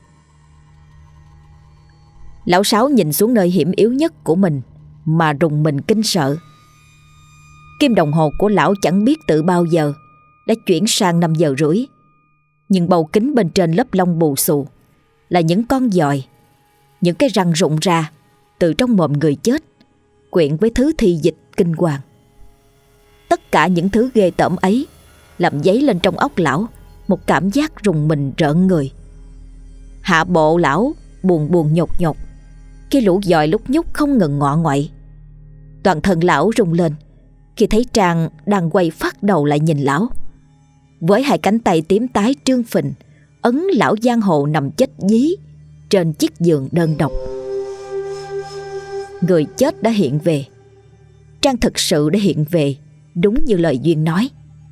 Speaker 1: Lão Sáu nhìn xuống nơi hiểm yếu nhất của mình mà rùng mình kinh sợ. Kim đồng hồ của lão chẳng biết từ bao giờ đã chuyển sang 5 giờ rưỡi, nhưng bầu kính bên trên lớp lông bù xù là những con giòi, những cái răng rụng ra từ trong mồm người chết, quyện với thứ thi dịch kinh hoàng. Tất cả những thứ ghê tởm ấy làm dấy lên trong óc lão một cảm giác rùng mình rợn người. Hạ bộ lão buồn buồn nhột nhột khi lũ giòi lúc nhúc không ngừng ngọ ngoậy. Toàn thân lão rung lên khi thấy Trang đang quay phát đầu lại nhìn lão, với hai cánh tay tím tái trương phình ấn lão giang hồ nằm chết dí trên chiếc giường đơn độc. Người chết đã hiện về. Trang thực sự đã hiện về, đúng như lời Duyên nói.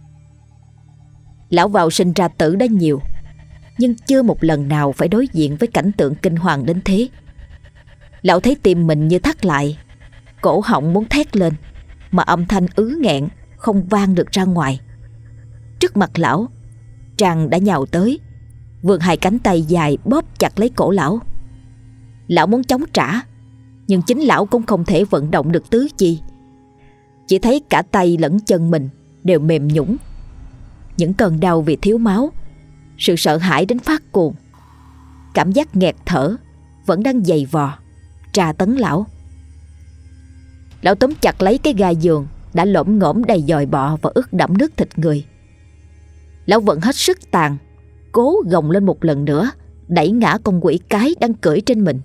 Speaker 1: Lão vào sinh ra tử đã nhiều, nhưng chưa một lần nào phải đối diện với cảnh tượng kinh hoàng đến thế. Lão thấy tim mình như thắt lại, cổ họng muốn thét lên mà âm thanh ứ nghẹn không vang được ra ngoài. Trước mặt lão, Trang đã nhào tới, vươn hai cánh tay dài bóp chặt lấy cổ lão. Lão muốn chống trả, nhưng chính lão cũng không thể vận động được tứ chi. Chỉ thấy cả tay lẫn chân mình đều mềm nhũn. Những cơn đau vì thiếu máu, sự sợ hãi đến phát cuồng, cảm giác nghẹt thở vẫn đang giày vò tra tấn lão. Lão túm chặt lấy cái ga giường đã lổm ngổm đầy giòi bọ và ướt đẫm nước thịt người. Lão vẫn hết sức tàn, cố gồng lên một lần nữa, đẩy ngã con quỷ cái đang cưỡi trên mình.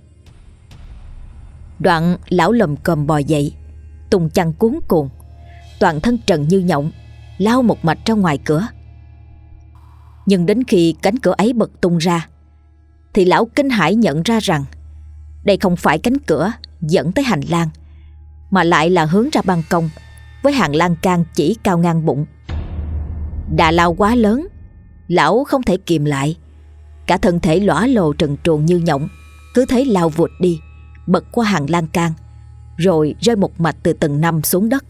Speaker 1: Đoạn lão lồm cồm bò dậy, tung chăn cuốn cuồng, toàn thân trần như nhộng, lao một mạch ra ngoài cửa. Nhưng đến khi cánh cửa ấy bật tung ra, thì lão kinh hãi nhận ra rằng đây không phải cánh cửa dẫn tới hành lang, mà lại là hướng ra ban công với hàng lan can chỉ cao ngang bụng. Đà lao quá lớn, lão không thể kìm lại, cả thân thể lõa lồ trần truồng như nhộng, cứ thế lao vụt đi, bật qua hàng lan can, rồi rơi một mạch từ tầng 5 xuống đất.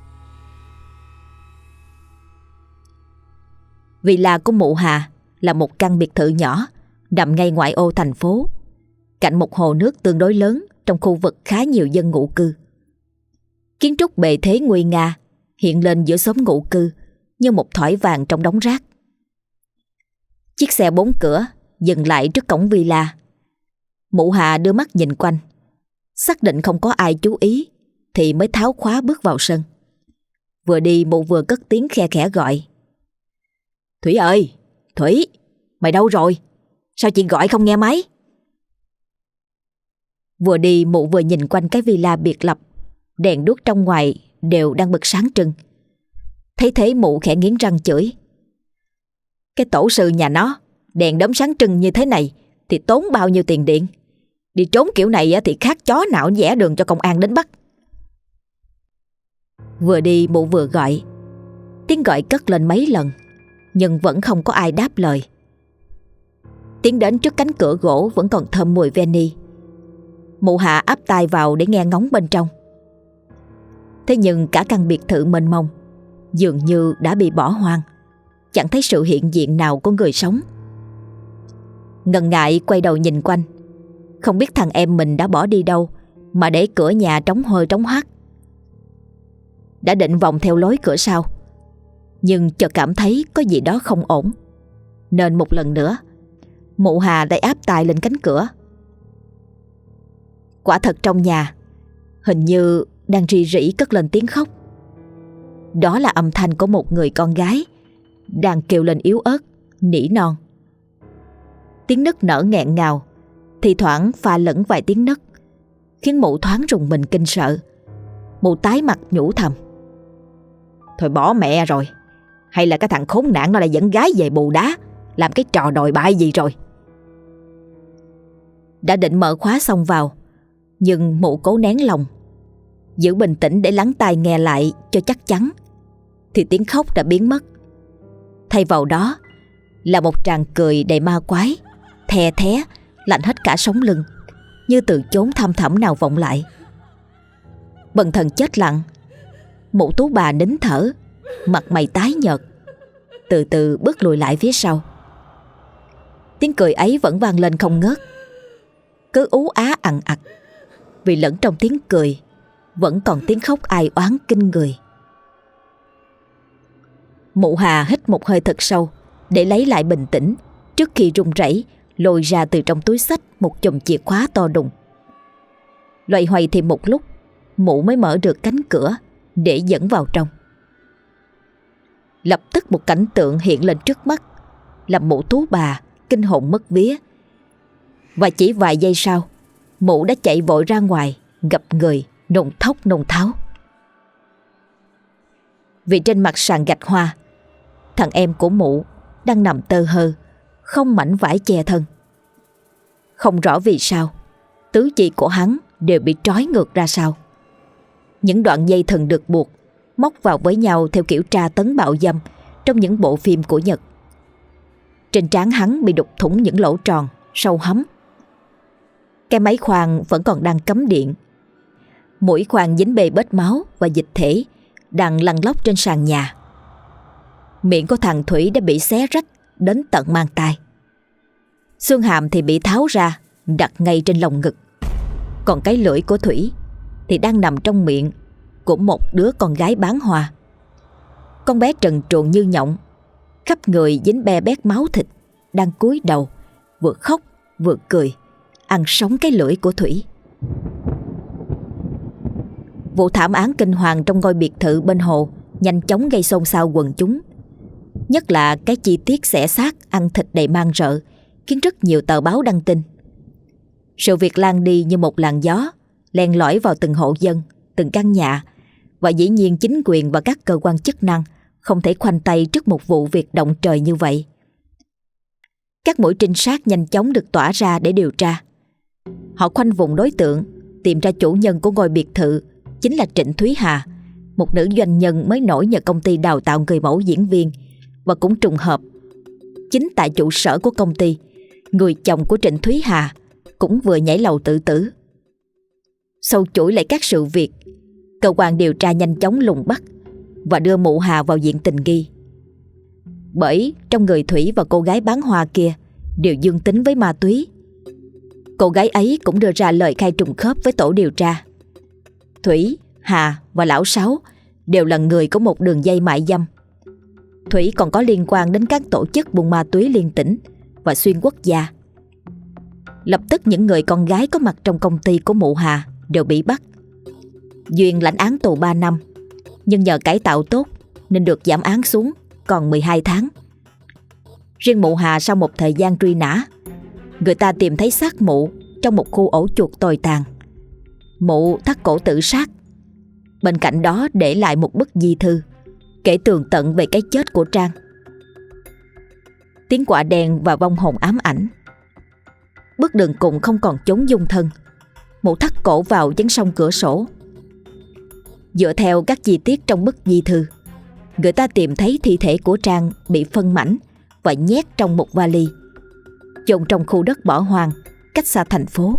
Speaker 1: Villa của mụ Hà là một căn biệt thự nhỏ nằm ngay ngoại ô thành phố, cạnh một hồ nước tương đối lớn trong khu vực khá nhiều dân ngụ cư. Kiến trúc bề thế nguy nga hiện lên giữa xóm ngụ cư như một thỏi vàng trong đống rác. Chiếc xe 4 cửa dừng lại trước cổng villa. Mụ Hà đưa mắt nhìn quanh, xác định không có ai chú ý thì mới tháo khóa bước vào sân. Vừa đi mụ vừa cất tiếng khe khẽ gọi: "Thủy ơi, Thủy, mày đâu rồi? Sao chị gọi không nghe máy?" Vừa đi mụ vừa nhìn quanh cái villa biệt lập, đèn đuốc trong ngoài đều đang bật sáng trưng. Thấy thế mụ khẽ nghiến răng chửi: "Cái tổ sư nhà nó, đèn đóm sáng trưng như thế này thì tốn bao nhiêu tiền điện? Đi trốn kiểu này thì khác chó nào vẽ đường cho công an đến bắt." Vừa đi mụ vừa gọi. Tiếng gọi cất lên mấy lần, nhưng vẫn không có ai đáp lời. Tiến đến trước cánh cửa gỗ vẫn còn thơm mùi veni. Mụ Hạ áp tai vào để nghe ngóng bên trong. Thế nhưng cả căn biệt thự mênh mông dường như đã bị bỏ hoang, chẳng thấy sự hiện diện nào của người sống. Ngần ngại quay đầu nhìn quanh, không biết thằng em mình đã bỏ đi đâu mà để cửa nhà trống hơi trống hoác. Đã định vòng theo lối cửa sau, nhưng chợt cảm thấy có gì đó không ổn, nên một lần nữa mụ Hà lại áp tai lên cánh cửa. Quả thật trong nhà hình như đang rì rỉ cất lên tiếng khóc. Đó là âm thanh của một người con gái đang kêu lên yếu ớt, nỉ non. Tiếng nức nở nghẹn ngào, thì thoảng pha lẫn vài tiếng nấc, khiến mụ thoáng rùng mình kinh sợ. Mụ tái mặt nhủ thầm: "Thôi bỏ mẹ rồi, hay là cái thằng khốn nạn nó lại dẫn gái về bù đá,
Speaker 2: làm cái trò đòi bại gì rồi?
Speaker 1: Đã định mở khóa xông vào, nhưng mụ cố nén lòng, giữ bình tĩnh để lắng tai nghe lại cho chắc chắn, thì tiếng khóc đã biến mất. Thay vào đó là một tràng cười đầy ma quái, the thé, lạnh hết cả sống lưng, như từ chốn thăm thẳm nào vọng lại. Bần thần chết lặng, mụ Tú bà nín thở, mặt mày tái nhợt, từ từ bước lùi lại phía sau. Tiếng cười ấy vẫn vang lên không ngớt, cứ ú á ằn ặc, vì lẫn trong tiếng cười vẫn còn tiếng khóc ai oán kinh người. Mụ Hà hít một hơi thật sâu để lấy lại bình tĩnh, trước khi run rẩy lôi ra từ trong túi xách một chùm chìa khóa to đùng. Loay hoay thêm một lúc, mụ mới mở được cánh cửa để dẫn vào trong. Lập tức một cảnh tượng hiện lên trước mắt, làm mụ Tú bà kinh hồn mất vía. Và chỉ vài giây sau, mụ đã chạy vội ra ngoài, gặp người nôn thốc nôn tháo. Vì trên mặt sàn gạch hoa, thằng em của mụ đang nằm tơ hơ, không mảnh vải che thân. Không rõ vì sao tứ chi của hắn đều bị trói ngược ra sau. Những đoạn dây thần được buộc móc vào với nhau theo kiểu tra tấn bạo dâm trong những bộ phim của Nhật. Trên trán hắn bị đục thủng những lỗ tròn sâu hắm. Cái máy khoan vẫn còn đang cắm điện. Mũi khoan dính bê bết máu và dịch thể đang lăn lóc trên sàn nhà. Miệng của thằng Thủy đã bị xé rách đến tận mang tai. Xương hàm thì bị tháo ra, đặt ngay trên lồng ngực. Còn cái lưỡi của Thủy thì đang nằm trong miệng của một đứa con gái bán hoa. Con bé trần truồng như nhộng, khắp người dính be bét máu thịt, đang cúi đầu, vừa khóc vừa cười, ăn sống cái lưỡi của Thủy. Vụ thảm án kinh hoàng trong ngôi biệt thự bên hồ nhanh chóng gây xôn xao quần chúng. Nhất là cái chi tiết xẻ xác ăn thịt đầy man rợ khiến rất nhiều tờ báo đăng tin. Sự việc lan đi như một làn gió, len lỏi vào từng hộ dân, từng căn nhà. Và dĩ nhiên chính quyền và các cơ quan chức năng không thể khoanh tay trước một vụ việc động trời như vậy. Các mũi trinh sát nhanh chóng được tỏa ra để điều tra. Họ khoanh vùng đối tượng, tìm ra chủ nhân của ngôi biệt thự chính là Trịnh Thúy Hà, một nữ doanh nhân mới nổi nhờ công ty đào tạo người mẫu diễn viên. Và cũng trùng hợp, chính tại trụ sở của công ty, người chồng của Trịnh Thúy Hà cũng vừa nhảy lầu tự tử. Sâu chuỗi lại các sự việc, cơ quan điều tra nhanh chóng lùng bắt và đưa mụ Hà vào diện tình nghi. Bởi trong người Thủy và cô gái bán hoa kia đều dương tính với ma túy. Cô gái ấy cũng đưa ra lời khai trùng khớp với tổ điều tra. Thủy, Hà và Lão Sáu đều là người của một đường dây mại dâm. Thủy còn có liên quan đến các tổ chức buôn ma túy liên tỉnh và xuyên quốc gia. Lập tức những người con gái có mặt trong công ty của mụ Hà đều bị bắt. Duyên lãnh án tù 3 năm, nhưng nhờ cải tạo tốt nên được giảm án xuống còn 12 tháng. Riêng mụ Hà sau một thời gian truy nã, người ta tìm thấy xác mụ trong một khu ổ chuột tồi tàn. Mụ thắt cổ tự sát, bên cạnh đó để lại một bức di thư kể tường tận về cái chết của Trang. Tiếng quạ đen và vong hồn ám ảnh. Bước đường cùng không còn chốn dung thân, mụ thắt cổ vào chắn song cửa sổ. Dựa theo các chi tiết trong bức di thư, người ta tìm thấy thi thể của Trang bị phân mảnh và nhét trong một vali, chôn trong khu đất bỏ hoang cách xa thành phố.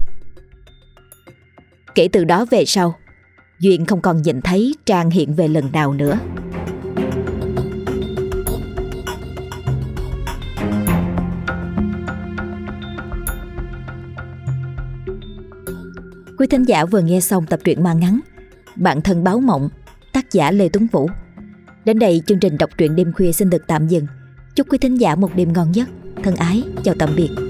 Speaker 1: Kể từ đó về sau, Duyên không còn nhìn thấy Trang hiện về lần nào nữa. Quý thính giả vừa nghe xong tập truyện ma ngắn Bạn thân báo mộng, tác giả Lê Tuấn Vũ. Đến đây chương trình đọc truyện đêm khuya xin được tạm dừng. Chúc quý thính giả một đêm ngon giấc. Thân ái, chào tạm biệt.